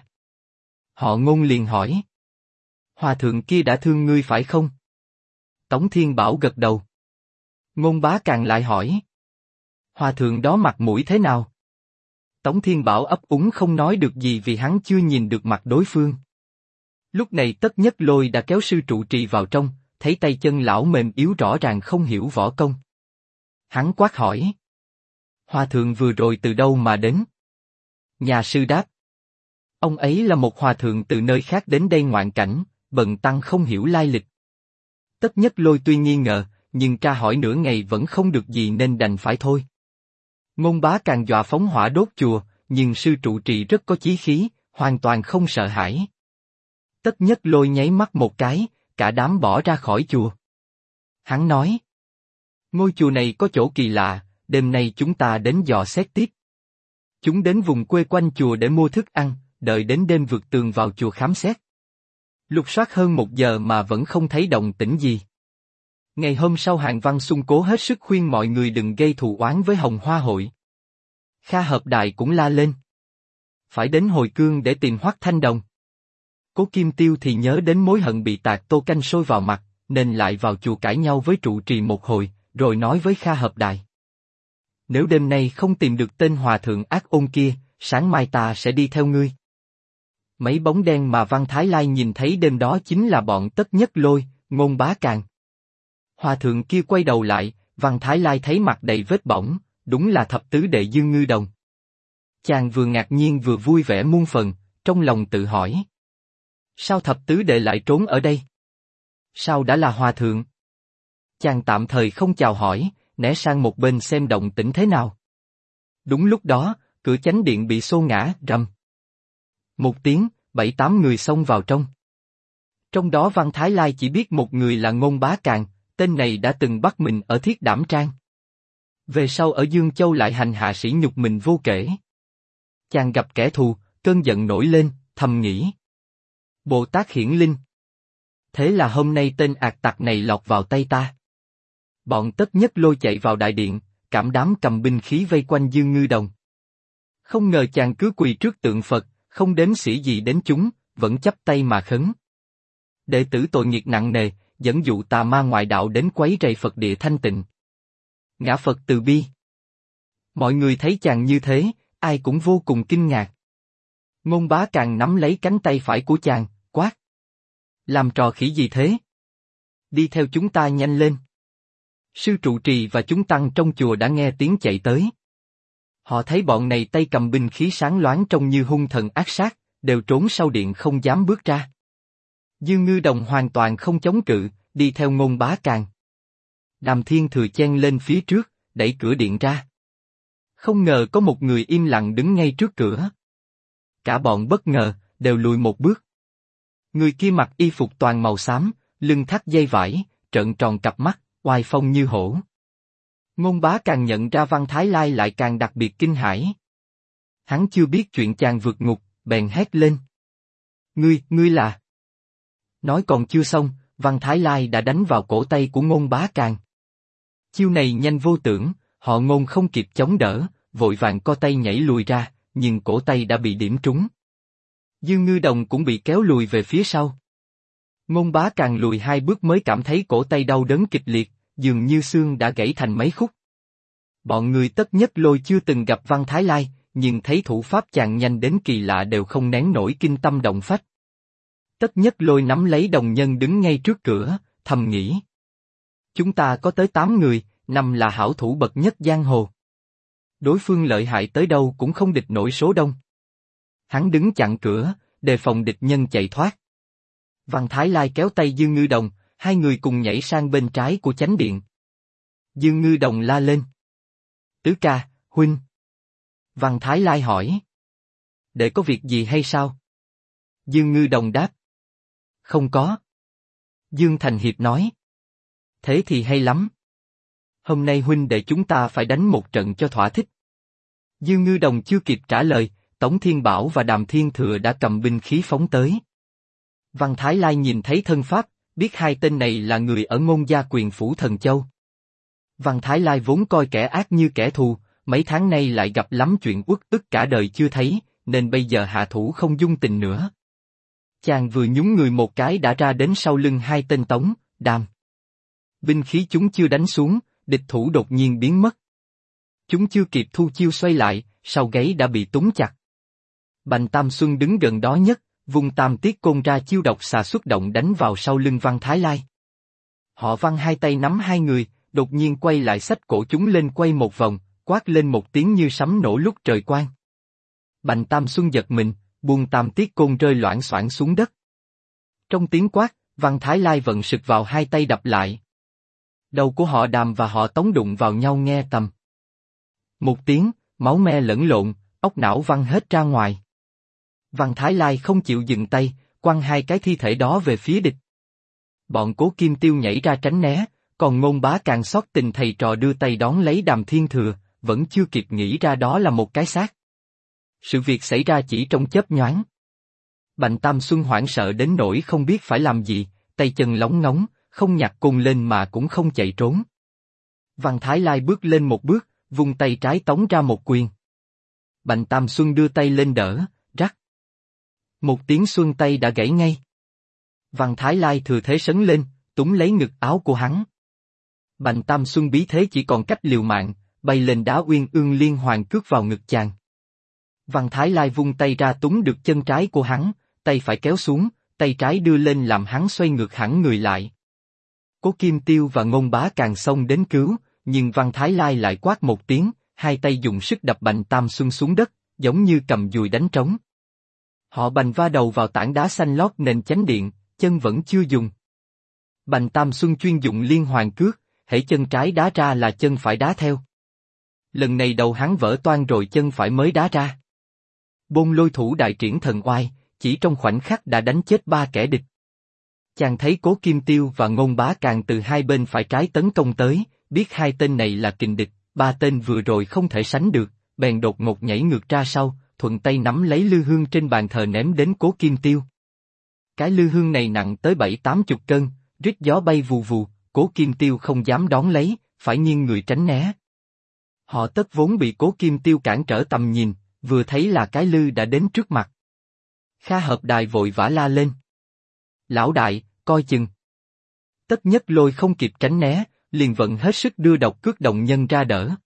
Họ Ngôn liền hỏi. Hòa thượng kia đã thương ngươi phải không? Tống Thiên Bảo gật đầu. Ngôn Bá càng lại hỏi. Hòa thượng đó mặt mũi thế nào? Tống Thiên Bảo ấp úng không nói được gì vì hắn chưa nhìn được mặt đối phương. Lúc này Tất Nhất Lôi đã kéo sư trụ trì vào trong, thấy tay chân lão mềm yếu rõ ràng không hiểu võ công. Hắn quát hỏi. Hòa thượng vừa rồi từ đâu mà đến? Nhà sư đáp. Ông ấy là một hòa thượng từ nơi khác đến đây ngoạn cảnh, bần tăng không hiểu lai lịch. Tất Nhất Lôi tuy nghi ngờ, nhưng tra hỏi nửa ngày vẫn không được gì nên đành phải thôi. Ngôn Bá càng dọa phóng hỏa đốt chùa, nhưng sư trụ trì rất có chí khí, hoàn toàn không sợ hãi. Tất Nhất Lôi nháy mắt một cái, cả đám bỏ ra khỏi chùa. Hắn nói. Ngôi chùa này có chỗ kỳ lạ, đêm nay chúng ta đến dò xét tiếp. Chúng đến vùng quê quanh chùa để mua thức ăn, đợi đến đêm vượt tường vào chùa khám xét. Lục soát hơn 1 giờ mà vẫn không thấy động tĩnh gì. Ngày hôm sau Hàn Văn Xung cố hết sức khuyên mọi người đừng gây thù oán với Hồng Hoa hội. Kha Hợp Đài cũng la lên. Phải đến Hồi Cương để tìm Hoắc Thanh Đồng. Cố Kim Tiêu thì nhớ đến mối hận bị tạt tô canh sôi vào mặt, nên lại vào chùa cãi nhau với trụ trì một hồi, rồi nói với Kha Hợp Đài. Nếu đêm nay không tìm được tên hòa thượng ác ôn kia, sáng mai ta sẽ đi theo ngươi. Mấy bóng đen mà Văn Thái Lai nhìn thấy đêm đó chính là bọn Tất Nhất Lôi, Ngôn Bá Càng. Hòa thượng kia quay đầu lại, Văn Thái Lai thấy mặt đầy vết bỏng, đúng là thập tứ đệ Dương Ngư Đồng. Chàng vừa ngạc nhiên vừa vui vẻ muôn phần, trong lòng tự hỏi. Sao thập tứ đệ lại trốn ở đây? Sao đã là hòa thượng? Chàng tạm thời không chào hỏi, né sang một bên xem động tĩnh thế nào. Đúng lúc đó, cửa chánh điện bị xô ngã, rầm. Một tiếng, 7-8 người xông vào trong. Trong đó Văn Thái Lai chỉ biết một người là Ngôn Bá Càng, tên này đã từng bắt mình ở Thiết Đảm Trang. Về sau ở Dương Châu lại hành hạ sỉ nhục mình vô kể. Chàng gặp kẻ thù, cơn giận nổi lên, thầm nghĩ. Bồ Tát hiển linh. Thế là hôm nay tên ạt tặc này lọt vào tay ta. Bọn Tất Nhất Lôi chạy vào đại điện, cảm đám cầm binh khí vây quanh Dương Ngư Đồng. Không ngờ chàng cứ quỳ trước tượng Phật, không đếm xỉ gì đến chúng, vẫn chắp tay mà khấn. Đệ tử tội nghiệp nặng nề, dẫn dụ tà ma ngoại đạo đến quấy rầy Phật địa thanh tịnh. Ngã Phật từ bi. Mọi người thấy chàng như thế, ai cũng vô cùng kinh ngạc. Ngôn Bá Càng nắm lấy cánh tay phải của chàng, quát. Làm trò khỉ gì thế? Đi theo chúng ta nhanh lên. Sư trụ trì và chúng tăng trong chùa đã nghe tiếng chạy tới. Họ thấy bọn này tay cầm binh khí sáng loáng trông như hung thần ác sát, đều trốn sau điện không dám bước ra. Dương Ngư Đồng hoàn toàn không chống cự, đi theo Ngôn Bá Càng. Đàm Thiên Thừa chen lên phía trước, đẩy cửa điện ra. Không ngờ có một người im lặng đứng ngay trước cửa. Cả bọn bất ngờ, đều lùi một bước. Người kia mặc y phục toàn màu xám, lưng thắt dây vải, trợn tròn cặp mắt, oai phong như hổ. Ngôn Bá Càng nhận ra Văn Thái Lai lại càng đặc biệt kinh hãi. Hắn chưa biết chuyện chàng vượt ngục, bèn hét lên. Ngươi là... Nói còn chưa xong, Văn Thái Lai đã đánh vào cổ tay của Ngôn Bá Càng. Chiêu này nhanh vô tưởng, họ Ngôn không kịp chống đỡ, vội vàng co tay nhảy lùi ra, nhưng cổ tay đã bị điểm trúng. Dương Ngư Đồng cũng bị kéo lùi về phía sau. Ngôn Bá Càng lùi 2 bước mới cảm thấy cổ tay đau đớn kịch liệt, dường như xương đã gãy thành mấy khúc. Bọn người Tất Nhất Lôi chưa từng gặp Văn Thái Lai, nhưng thấy thủ pháp chàng nhanh đến kỳ lạ đều không nén nổi kinh tâm động phách. Tất Nhất Lôi nắm lấy đồng nhân đứng ngay trước cửa, thầm nghĩ. Chúng ta có tới 8 người, 5 là hảo thủ bậc nhất giang hồ. Đối phương lợi hại tới đâu cũng không địch nổi số đông. Hắn đứng chặn cửa, đề phòng địch nhân chạy thoát. Văn Thái Lai kéo tay Dương Ngư Đồng, hai người cùng nhảy sang bên trái của chánh điện. Dương Ngư Đồng la lên. Tứ ca, huynh. Văn Thái Lai hỏi. Để có việc gì hay sao? Dương Ngư Đồng đáp. Không có. Dương Thành Hiệp nói. Thế thì hay lắm. Hôm nay huynh để chúng ta phải đánh một trận cho thỏa thích. Dương Ngư Đồng chưa kịp trả lời, Tống Thiên Bảo và Đàm Thiên Thừa đã cầm binh khí phóng tới. Văn Thái Lai nhìn thấy thân pháp, biết hai tên này là người ở Ngôn Gia Quyền Phủ Thần Châu. Văn Thái Lai vốn coi kẻ ác như kẻ thù, mấy tháng nay lại gặp lắm chuyện uất ức cả đời chưa thấy, nên bây giờ hạ thủ không dung tình nữa. Chàng vừa nhún người một cái đã ra đến sau lưng hai tên Tống, Đàm. Binh khí chúng chưa đánh xuống, địch thủ đột nhiên biến mất. Chúng chưa kịp thu chiêu xoay lại, sau gáy đã bị túng chặt. Bành Tam Xuân đứng gần đó nhất, vung tam tiết côn ra chiêu độc xà xuất động đánh vào sau lưng Văn Thái Lai. Họ Văn hai tay nắm hai người, đột nhiên quay lại xách cổ chúng lên quay một vòng, quát lên một tiếng như sấm nổ lúc trời quang. Bành Tam Xuân giật mình, buông tam tiết côn rơi loảng xoảng xuống đất. Trong tiếng quát, Văn Thái Lai vận sực vào hai tay đập lại. Đầu của họ Đàm và họ Tống đụng vào nhau nghe tầm. Một tiếng, máu me lẫn lộn, óc não văng hết ra ngoài. Văn Thái Lai không chịu dừng tay, quăng hai cái thi thể đó về phía địch. Bọn Cố Kim Tiêu nhảy ra tránh né, còn Ngôn Bá càng xót tình thầy trò đưa tay đón lấy Đàm Thiên Thừa, vẫn chưa kịp nghĩ ra đó là một cái xác. Sự việc xảy ra chỉ trong chớp nhoáng. Bành Tam Xuân hoảng sợ đến nỗi không biết phải làm gì, tay chân lóng ngóng, không nhặt côn lên mà cũng không chạy trốn. Văn Thái Lai bước lên một bước, vung tay trái tống ra một quyền. Bành Tam Xuân đưa tay lên đỡ, rắc. Một tiếng xuân tay đã gãy ngay. Văn Thái Lai thừa thế sấn lên, túm lấy ngực áo của hắn. Bành Tam Xuân bí thế chỉ còn cách liều mạng, bay lên đá uyên ương liên hoàn cước vào ngực chàng. Văn Thái Lai vung tay ra túm được chân trái của hắn, tay phải kéo xuống, tay trái đưa lên làm hắn xoay ngược hẳn người lại. Cố Kim Tiêu và Ngôn Bá càng xông đến cứu, nhưng Văn Thái Lai lại quát một tiếng, hai tay dùng sức đập Bành Tam Xuân xuống đất, giống như cầm dùi đánh trống. Họ Bành va đầu vào tảng đá xanh lót nền chánh điện, chân vẫn chưa dùng. Bành Tam Xuân chuyên dụng liên hoàn cước, hễ chân trái đá ra là chân phải đá theo. Lần này đầu hắn vỡ toang rồi chân phải mới đá ra. Bôn Lôi Thủ đại triển thần oai, chỉ trong khoảnh khắc đã đánh chết ba kẻ địch. Chàng thấy Cố Kim Tiêu và Ngôn Bá càng từ hai bên phải trái tấn công tới, biết hai tên này là kình địch, ba tên vừa rồi không thể sánh được, bèn đột ngột nhảy ngược ra sau, thuận tay nắm lấy lư hương trên bàn thờ ném đến Cố Kim Tiêu. Cái lư hương này nặng tới 70-80 cân, rít gió bay vù vù, Cố Kim Tiêu không dám đón lấy, phải nghiêng người tránh né. Họ Tất vốn bị Cố Kim Tiêu cản trở tầm nhìn, vừa thấy là cái lư đã đến trước mặt. Kha Hợp Đài vội vã la lên. Lão đại, coi chừng. Tất Nhất Lôi không kịp tránh né, liền vận hết sức đưa độc cước động nhân ra đỡ.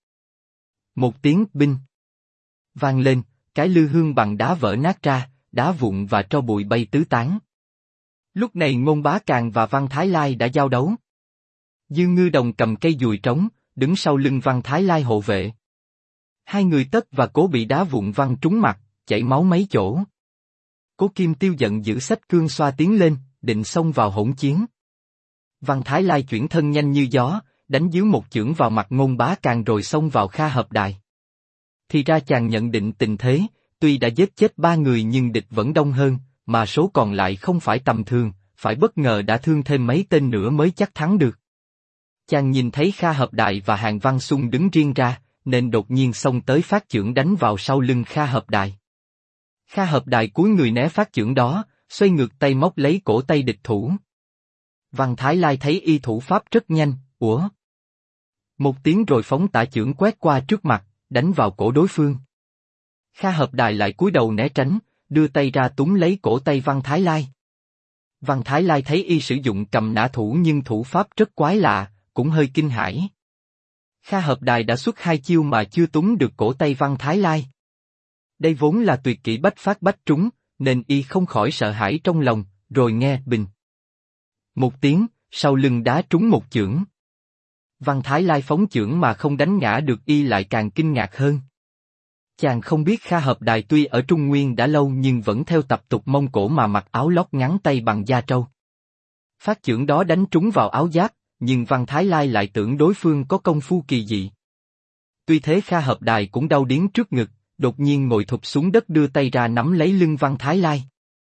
Một tiếng binh vang lên, cái lư hương bằng đá vỡ nát ra, đá vụn và tro bụi bay tứ tán. Lúc này Ngôn Bá Càng và Văn Thái Lai đã giao đấu. Dương Ngư Đồng cầm cây dùi trống, đứng sau lưng Văn Thái Lai hộ vệ. Hai người Tất và Cố bị đá vụn văng trúng mặt, chảy máu mấy chỗ. Cố Kim Tiêu giận dữ xách cương xoa tiến lên, định xông vào hỗn chiến. Văn Thái Lai chuyển thân nhanh như gió, đánh dưới một chưởng vào mặt Ngôn Bá Càng rồi xông vào Kha Hợp Đài. Thì ra chàng nhận định tình thế, tuy đã giết chết ba người nhưng địch vẫn đông hơn, mà số còn lại không phải tầm thường, phải bất ngờ đã thương thêm mấy tên nữa mới chắc thắng được. Chàng nhìn thấy Kha Hợp Đài và Hàn Văn Xung đứng riêng ra, nên đột nhiên xông tới phát chưởng đánh vào sau lưng Kha Hợp Đài. Kha Hợp Đài cúi người né phát chưởng đó, xoay ngược tay móc lấy cổ tay địch thủ. Văn Thái Lai thấy y thủ pháp rất nhanh, ủa? Một tiếng rồi phóng tả chưởng quét qua trước mặt, đánh vào cổ đối phương. Kha Hợp Đài lại cúi đầu né tránh, đưa tay ra túm lấy cổ tay Văn Thái Lai. Văn Thái Lai thấy y sử dụng cầm nã thủ nhưng thủ pháp rất quái lạ, cũng hơi kinh hãi. Kha Hợp Đài đã xuất hai chiêu mà chưa túm được cổ tay Văn Thái Lai. Đây vốn là tuyệt kỹ bách phát bách trúng, nên y không khỏi sợ hãi trong lòng, rồi nghe bình. Một tiếng, sau lưng đá trúng một chưởng. Văn Thái Lai phóng chưởng mà không đánh ngã được y lại càng kinh ngạc hơn. Chàng không biết Kha Hợp Đài tuy ở Trung Nguyên đã lâu nhưng vẫn theo tập tục Mông Cổ mà mặc áo lót ngắn tay bằng da trâu. Phát chưởng đó đánh trúng vào áo giáp, nhưng Văn Thái Lai lại tưởng đối phương có công phu kỳ dị. Tuy thế Kha Hợp Đài cũng đau điếng trước ngực, đột nhiên ngồi thụp xuống đất đưa tay ra nắm lấy lưng Văn Thái Lai.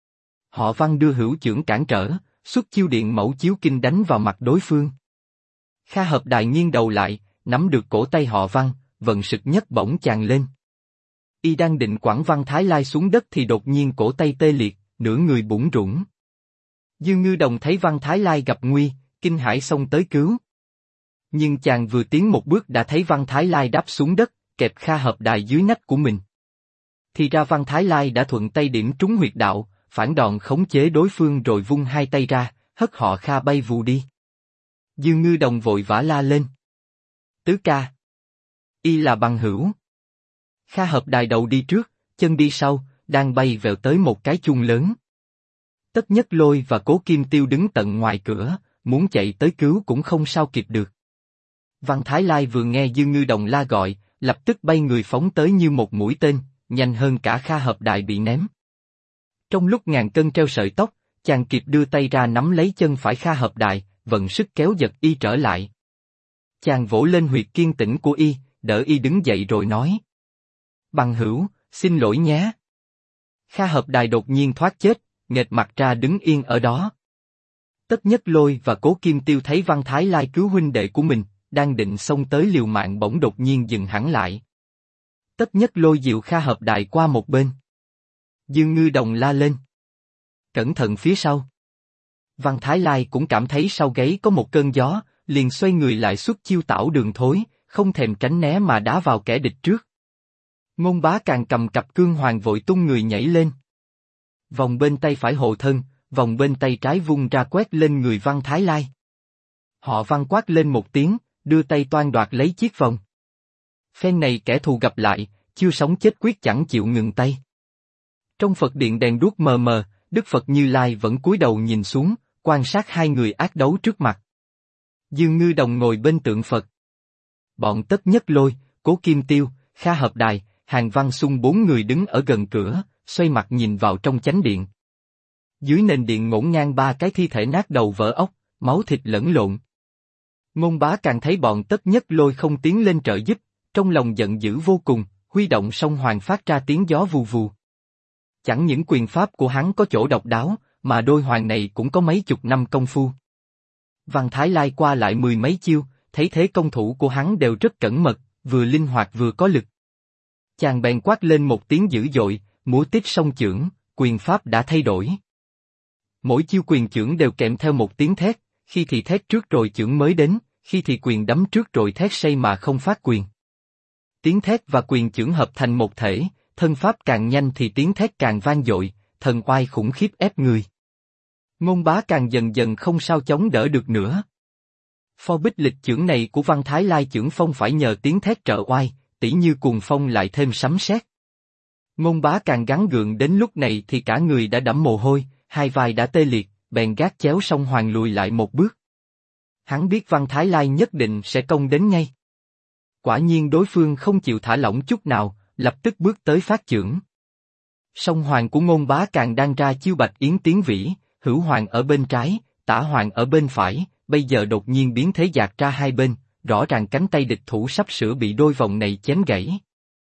Họ Văn đưa hữu chưởng cản trở, xuất chiêu điện mẫu chiếu kinh đánh vào mặt đối phương. Kha Hợp Đài nghiêng đầu lại, nắm được cổ tay họ Văn, vận sực nhấc bổng chàng lên. Y đang định quẳng Văn Thái Lai xuống đất thì đột nhiên cổ tay tê liệt, nửa người bủn rủn. Dương Ngư Đồng thấy Văn Thái Lai gặp nguy, kinh hãi xông tới cứu. Nhưng chàng vừa tiến một bước đã thấy Văn Thái Lai đáp xuống đất, kẹp Kha Hợp Đài dưới nách của mình. Thì ra Văn Thái Lai đã thuận tay điểm trúng huyệt đạo, phản đòn khống chế đối phương rồi vung hai tay ra, hất họ Kha bay vù đi. Dương Ngư Đồng vội vã la lên. Tứ ca! Y là bằng hữu. Kha Hợp Đài đầu đi trước, chân đi sau, đang bay vèo tới một cái chuông lớn. Tất Nhất Lôi và Cố Kim Tiêu đứng tận ngoài cửa, muốn chạy tới cứu cũng không sao kịp được. Văn Thái Lai vừa nghe Dương Ngư Đồng la gọi, lập tức bay người phóng tới như một mũi tên, nhanh hơn cả Kha Hợp Đài bị ném. Trong lúc ngàn cân treo sợi tóc, chàng kịp đưa tay ra nắm lấy chân phải Kha Hợp Đài, vận sức kéo giật y trở lại. Chàng vỗ lên huyệt kiên tĩnh của y, đỡ y đứng dậy rồi nói. Bằng hữu, xin lỗi nhé. Kha Hợp Đài đột nhiên thoát chết, nghệt mặt ra đứng yên ở đó. Tất Nhất Lôi và Cố Kim Tiêu thấy Văn Thái Lai cứu huynh đệ của mình, đang định xông tới liều mạng bỗng đột nhiên dừng hẳn lại. Tất Nhất Lôi dịu Kha Hợp Đài qua một bên. Dương Ngư Đồng la lên. Cẩn thận phía sau. Văn Thái Lai cũng cảm thấy sau gáy có một cơn gió, liền xoay người lại xuất chiêu tảo đường thối, không thèm tránh né mà đá vào kẻ địch trước. Ngôn Bá Càng cầm cặp cương hoàng vội tung người nhảy lên. Vòng bên tay phải hộ thân, vòng bên tay trái vung ra quét lên người Văn Thái Lai. Họ Văn quát lên một tiếng, đưa tay toan đoạt lấy chiếc vòng. Phen này kẻ thù gặp lại, chưa sống chết quyết chẳng chịu ngừng tay. Trong Phật điện đèn đuốc mờ mờ, Đức Phật Như Lai vẫn cúi đầu nhìn xuống, quan sát hai người ác đấu trước mặt. Dương Ngư Đồng ngồi bên tượng Phật. Bọn Tất Nhất Lôi, Cố Kim Tiêu, Kha Hợp Đài, Hàng Văn Xung bốn người đứng ở gần cửa, xoay mặt nhìn vào trong chánh điện. Dưới nền điện ngổn ngang ba cái thi thể nát đầu vỡ óc, máu thịt lẫn lộn. Ngôn Bá Càng thấy bọn Tất Nhất Lôi không tiến lên trợ giúp, trong lòng giận dữ vô cùng, huy động song hoàng phát ra tiếng gió vù vù. Chẳng những quyền pháp của hắn có chỗ độc đáo, mà đôi hoàng này cũng có mấy chục năm công phu. Văn Thái Lai qua lại mười mấy chiêu, thấy thế công thủ của hắn đều rất cẩn mật, vừa linh hoạt vừa có lực. Chàng bèn quát lên một tiếng dữ dội, múa tiếp song chưởng, quyền pháp đã thay đổi. Mỗi chiêu quyền chưởng đều kèm theo một tiếng thét, khi thì thét trước rồi chưởng mới đến, khi thì quyền đấm trước rồi thét say mà không phát quyền. Tiếng thét và quyền chưởng hợp thành một thể, thân pháp càng nhanh thì tiếng thét càng vang dội, thần oai khủng khiếp ép người. Ngôn Bá Càng dần dần không sao chống đỡ được nữa. Pho bích lịch chưởng này của Văn Thái Lai chưởng phong phải nhờ tiếng thét trợ oai, tỉ như cuồng phong lại thêm sấm sét. Ngôn Bá Càng gắng gượng đến lúc này thì cả người đã đẫm mồ hôi, hai vai đã tê liệt, bèn gác chéo song hoàng lùi lại một bước. Hắn biết Văn Thái Lai nhất định sẽ công đến ngay. Quả nhiên đối phương không chịu thả lỏng chút nào, lập tức bước tới phát chưởng. Song hoàng của Ngôn Bá Càng đang ra chiêu Bạch Yến Tiến Vĩ, Hữu Hoàng ở bên trái, Tả Hoàng ở bên phải, bây giờ đột nhiên biến thế dạt ra hai bên, rõ ràng cánh tay địch thủ sắp sửa bị đôi vòng này chém gãy.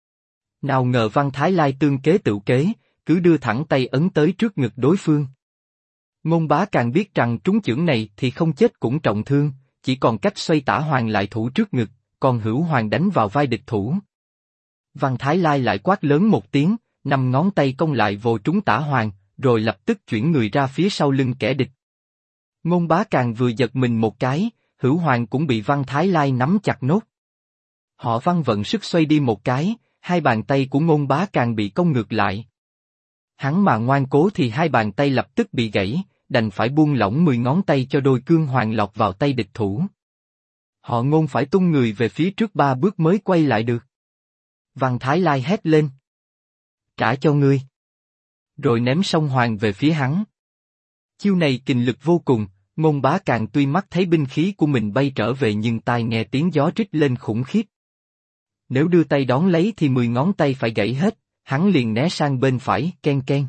Nào ngờ Văn Thái Lai tương kế tựu kế, cứ đưa thẳng tay ấn tới trước ngực đối phương. Ngôn Bá Càng biết rằng trúng chưởng này thì không chết cũng trọng thương, chỉ còn cách xoay Tả Hoàng lại thủ trước ngực, còn Hữu Hoàng đánh vào vai địch thủ. Văn Thái Lai lại quát lớn một tiếng, năm ngón tay cong lại vồ trúng Tả Hoàng, rồi lập tức chuyển người ra phía sau lưng kẻ địch. Ngôn Bá Càng vừa giật mình một cái, Hữu Hoàng cũng bị Văn Thái Lai nắm chặt nốt. Họ Văn vận sức xoay đi một cái, hai bàn tay của Ngôn Bá Càng bị cong ngược lại. Hắn mà ngoan cố thì hai bàn tay lập tức bị gãy, đành phải buông lỏng 10 ngón tay cho đôi cương hoàng lọt vào tay địch thủ. Họ Ngôn phải tung người về phía trước 3 bước mới quay lại được. Văn Thái Lai hét lên. Trả cho ngươi. Rồi ném song hoàng về phía hắn. Chiêu này kình lực vô cùng, Ngôn Bá Càng tuy mắt thấy binh khí của mình bay trở về nhưng tai nghe tiếng gió rít lên khủng khiếp. Nếu đưa tay đón lấy thì 10 ngón tay phải gãy hết, hắn liền né sang bên phải, ken ken.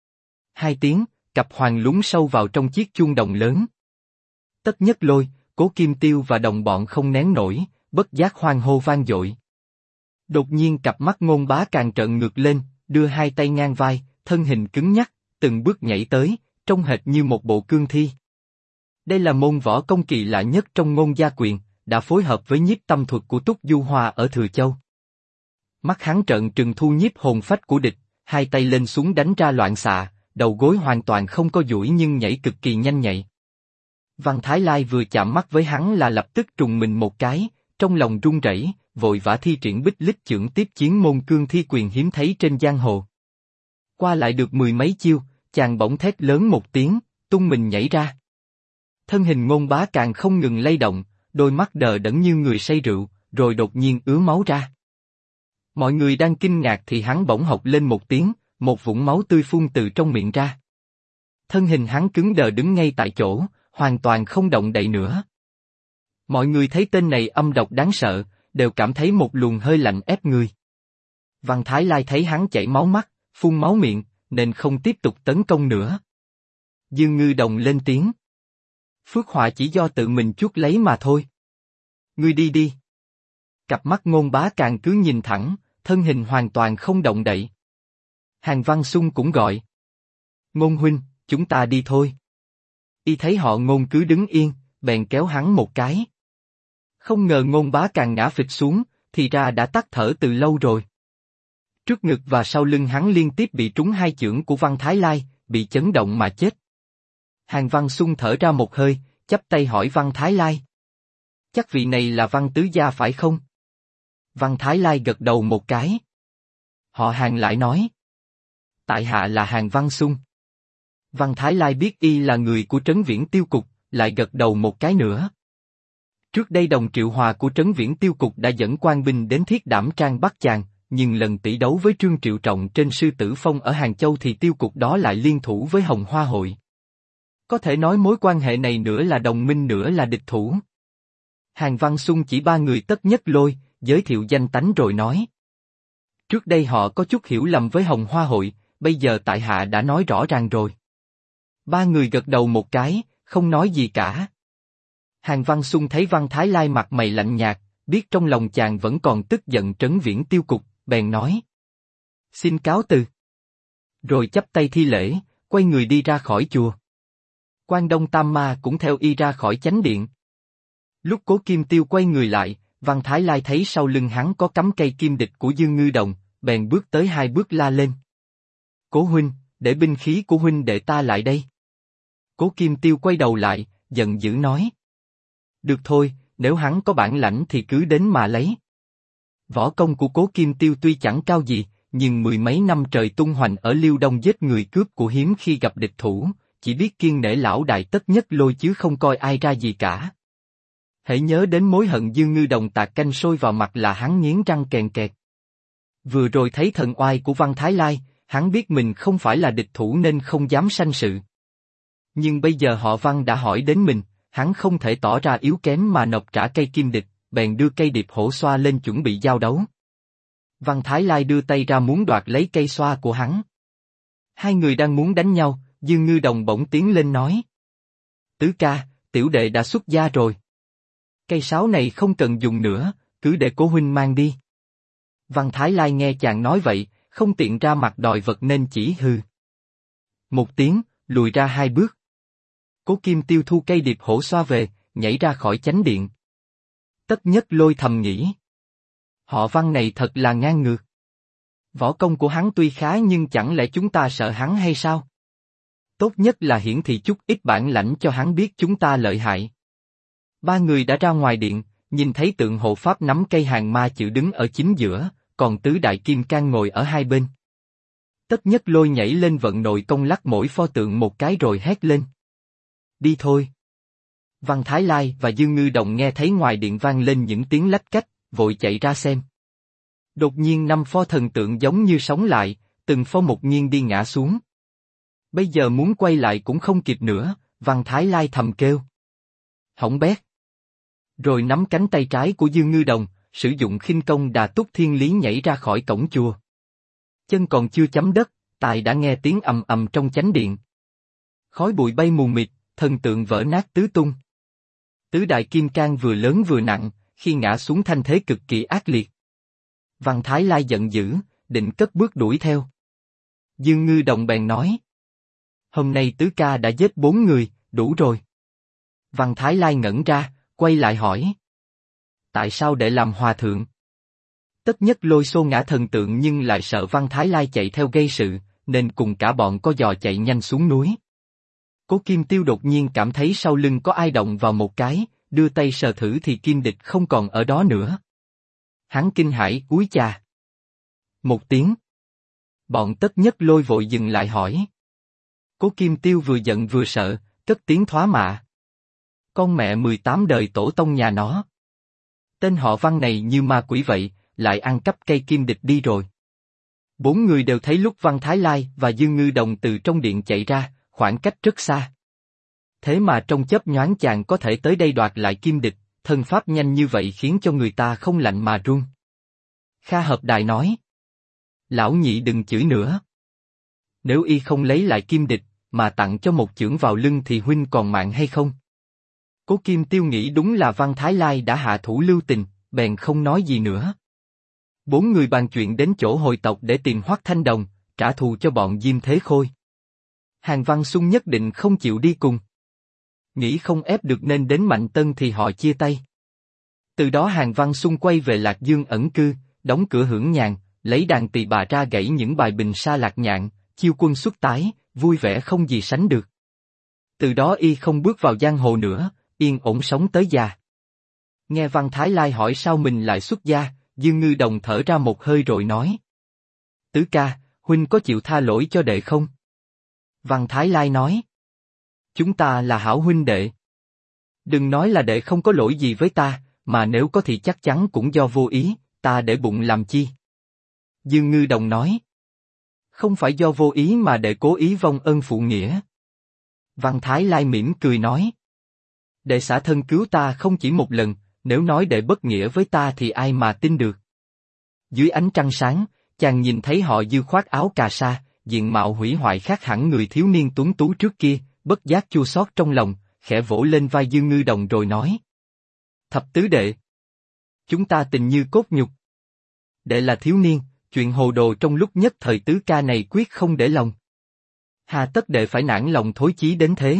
2 tiếng, cặp hoàng lún sâu vào trong chiếc chuông đồng lớn. Tất Nhất Lôi, Cố Kim Tiêu và đồng bọn không nén nổi, bất giác hoan hô vang dội. Đột nhiên cặp mắt Ngôn Bá Càng trợn ngược lên, đưa 2 tay ngang vai, thân hình cứng nhắc, từng bước nhảy tới, trông hệt như một bộ cương thi. Đây là môn võ công kỳ lạ nhất trong Ngôn gia quyền, đã phối hợp với nhiếp tâm thuật của Túc Du Hoa ở Thừa Châu. Mắt hắn trợn trừng thu nhiếp hồn phách của địch, 2 tay lên xuống đánh ra loạn xạ, đầu gối hoàn toàn không có duỗi nhưng nhảy cực kỳ nhanh nhạy. Văn Thái Lai vừa chạm mắt với hắn là lập tức trùng mình một cái, trong lòng run rẩy, vội vã thi triển Bích Lích Chưởng tiếp chiến môn cương thi quyền hiếm thấy trên giang hồ. Qua lại được 10 mấy chiêu, chàng bỗng thét lớn một tiếng, tung mình nhảy ra. Thân hình Ngôn Bá Càng không ngừng lay động, đôi mắt đờ đẫn như người say rượu, rồi đột nhiên ứa máu ra. Mọi người đang kinh ngạc thì hắn bỗng hộc lên một tiếng, một vũng máu tươi phun từ trong miệng ra. Thân hình hắn cứng đờ đứng ngay tại chỗ, hoàn toàn không động đậy nữa. Mọi người thấy tên này âm độc đáng sợ, đều cảm thấy một luồng hơi lạnh ép người. Văn Thái Lai thấy hắn chảy máu mắt, phun máu miệng, nên không tiếp tục tấn công nữa. Dương Ngư Đồng lên tiếng. Phước họa chỉ do tự mình chuốc lấy mà thôi. Ngươi đi đi. Cặp mắt Ngôn Bá Càng cứ nhìn thẳng, thân hình hoàn toàn không động đậy. Hàn Văn Sung cũng gọi. Ngôn huynh, chúng ta đi thôi. Y thấy họ Ngôn cứ đứng yên, bèn kéo hắn một cái. Không ngờ Ngôn Bá Càng ngã phịch xuống, thì ra đã tắt thở từ lâu rồi. Trước ngực và sau lưng hắn liên tiếp bị trúng 2 chưởng của Văn Thái Lai, bị chấn động mà chết. Hàn Văn Sung thở ra một hơi, chắp tay hỏi Văn Thái Lai. Chắc vị này là Văn Tứ Gia phải không? Văn Thái Lai gật đầu một cái. Họ Hàn lại nói. Tại hạ là Hàn Văn Sung. Văn Thái Lai biết y là người của Trấn Viễn Tiêu Cục, lại gật đầu một cái nữa. Trước đây Đồng Triệu Hòa của Trấn Viễn Tiêu Cục đã dẫn quan binh đến Thiết Đảm Trang bắt chàng, nhưng lần tỷ đấu với Trương Triệu Trọng trên Sư Tử Phong ở Hàng Châu thì Tiêu Cục đó lại liên thủ với Hồng Hoa Hội. Có thể nói mối quan hệ này nửa là đồng minh nửa là địch thủ. Hàn Văn Sung chỉ 3 người Tất Nhất Lôi, giới thiệu danh tánh rồi nói. Trước đây họ có chút hiểu lầm với Hồng Hoa Hội, bây giờ tại hạ đã nói rõ ràng rồi. 3 người gật đầu một cái, không nói gì cả. Hàn Văn Sung thấy Văn Thái Lai mặt mày lạnh nhạt, biết trong lòng chàng vẫn còn tức giận Trấn Viễn Tiêu Cục, bèn nói. Xin cáo từ. Rồi chắp tay thi lễ, quay người đi ra khỏi chùa. Quan Đông Tam Ma cũng theo y ra khỏi chánh điện. Lúc Cố Kim Tiêu quay người lại, Văn Thái Lai thấy sau lưng hắn có cắm cây kim địch của Dương Ngư Đồng, bèn bước tới 2 bước la lên. Cố huynh, để binh khí của huynh đệ ta lại đây. Cố Kim Tiêu quay đầu lại, giận dữ nói. Được thôi, nếu hắn có bản lãnh thì cứ đến mà lấy. Võ công của Cố Kim Tiêu tuy chẳng cao gì, nhưng 10 mấy năm trời tung hoành ở Liêu Đông giết người cướp của hiếm khi gặp địch thủ, chỉ biết kiêng nể lão đại Tất Nhất Lôi chứ không coi ai ra gì cả. Hãy nhớ đến mối hận Dương Ngư Đồng tạt canh sôi vào mặt là hắn nghiến răng kèn kẹt. Vừa rồi thấy thần oai của Văn Thái Lai, hắn biết mình không phải là địch thủ nên không dám sanh sự. Nhưng bây giờ họ Văn đã hỏi đến mình, hắn không thể tỏ ra yếu kém mà nộp trả cây kim địch, bèn đưa cây điệp hổ xoa lên chuẩn bị giao đấu. Văn Thái Lai đưa tay ra muốn đoạt lấy cây xoa của hắn. 2 người đang muốn đánh nhau, Dương Ngư Đồng bỗng tiến lên nói. Tứ ca, tiểu đệ đã xuất gia rồi. Cây sáo này không cần dùng nữa, cứ để Cố huynh mang đi. Văn Thái Lai nghe chàng nói vậy, không tiện ra mặt đòi vật nên chỉ hừ. Một tiếng, lùi ra 2 bước. Cố Kim Tiêu thu cây điệp hổ xoa về, nhảy ra khỏi chánh điện. Tất Nhất Lôi thầm nghĩ. Họ Văn này thật là ngang ngược. Võ công của hắn tuy khá nhưng chẳng lẽ chúng ta sợ hắn hay sao? Tốt nhất là hiển thị chút ít bản lãnh cho hắn biết chúng ta lợi hại. 3 người đã ra ngoài điện, nhìn thấy tượng hộ pháp nắm cây hàng ma chữ đứng ở chính giữa, còn tứ đại kim cang ngồi ở 2 bên. Tất Nhất Lôi nhảy lên vận nội công lắc mỗi pho tượng một cái rồi hét lên. Đi thôi. Văn Thái Lai và Dương Ngư Đồng nghe thấy ngoài điện vang lên những tiếng lách cách, vội chạy ra xem. Đột nhiên 5 pho thần tượng giống như sống lại, từng pho một nghiêng đi ngã xuống. Bây giờ muốn quay lại cũng không kịp nữa, Văn Thái Lai thầm kêu. Hỏng bét. Rồi nắm cánh tay trái của Dương Ngư Đồng, sử dụng khinh công Đà Túc Thiên Lý nhảy ra khỏi cổng chùa. Chân còn chưa chấm đất, Tài đã nghe tiếng ầm ầm trong chánh điện. Khói bụi bay mù mịt, thần tượng vỡ nát tứ tung. Tứ đại kim cang vừa lớn vừa nặng, khi ngã xuống thanh thế cực kỳ ác liệt. Văn Thái Lai giận dữ, định cất bước đuổi theo. Dương Ngư Đồng bèn nói. Hôm nay tứ ca đã giết 4 người, đủ rồi. Văn Thái Lai ngẩn ra, quay lại hỏi. Tại sao để làm hòa thượng? Tất nhất lôi xô ngã thần tượng nhưng lại sợ Văn Thái Lai chạy theo gây sự, nên cùng cả bọn có dò chạy nhanh xuống núi. Cố Kim Tiêu đột nhiên cảm thấy sau lưng có ai động vào một cái, đưa tay sờ thử thì Kim Địch không còn ở đó nữa. Hắn kinh hãi cúi chà. Một tiếng. Bọn tất nhất lôi vội dừng lại hỏi. Cố Kim Tiêu vừa giận vừa sợ, cất tiếng thoá mạ. Con mẹ 18 đời tổ tông nhà nó. Tên họ Văn này như ma quỷ vậy, lại ăn cắp cây Kim Địch đi rồi. 4 người đều thấy lúc Văn Thái Lai và Dương Ngư Đồng từ trong điện chạy ra, khoảng cách rất xa. Thế mà trong chớp nhoáng chàng có thể tới đây đoạt lại Kim Địch, thân pháp nhanh như vậy khiến cho người ta không lạnh mà run. Kha Hợp Đài nói. Lão nhị đừng chửi nữa. Nếu y không lấy lại Kim Địch, mà tặng cho một chưởng vào lưng thì huynh còn mạng hay không? Cố Kim Tiêu nghĩ đúng là Văn Thái Lai đã hạ thủ lưu tình, bèn không nói gì nữa. 4 người bàn chuyện đến chỗ hội tộc để tìm Hoắc Thanh Đồng, trả thù cho bọn Diêm Thế Khôi. Hàn Văn Sung nhất định không chịu đi cùng. Nghĩ không ép được nên đến Mạnh Tân thì họ chia tay. Từ đó Hàn Văn Sung quay về Lạc Dương ẩn cư, đóng cửa hưởng nhàn, lấy đàn tỳ bà ra gảy những bài bình sa lạc nhạn, chiêu quân xuất tái, vui vẻ không gì sánh được. Từ đó y không bước vào giang hồ nữa, yên ổn sống tới già. Nghe Văn Thái Lai hỏi sao mình lại xuất gia, Dương Ngư Đồng thở ra một hơi rồi nói. Tứ ca, huynh có chịu tha lỗi cho đệ không? Văn Thái Lai nói. Chúng ta là hảo huynh đệ. Đừng nói là đệ không có lỗi gì với ta, mà nếu có thì chắc chắn cũng do vô ý, ta để bụng làm chi? Dương Ngư Đồng nói. Không phải do vô ý mà đệ cố ý vong ân phụ nghĩa. Văn Thái Lai mỉm cười nói. Đệ xả thân cứu ta không chỉ một lần, nếu nói đệ bất nghĩa với ta thì ai mà tin được. Dưới ánh trăng sáng, chàng nhìn thấy họ Dư khoác áo cà sa, diện mạo hủy hoại khác hẳn người thiếu niên tuấn tú trước kia, bất giác chua xót trong lòng, khẽ vỗ lên vai Dương Ngư Đồng rồi nói. Thập tứ đệ. Chúng ta tình như cốt nhục. Đệ là thiếu niên, chuyện hồ đồ trong lúc nhất thời tứ ca này quyết không để lòng. Hà tất đệ phải nản lòng thối chí đến thế.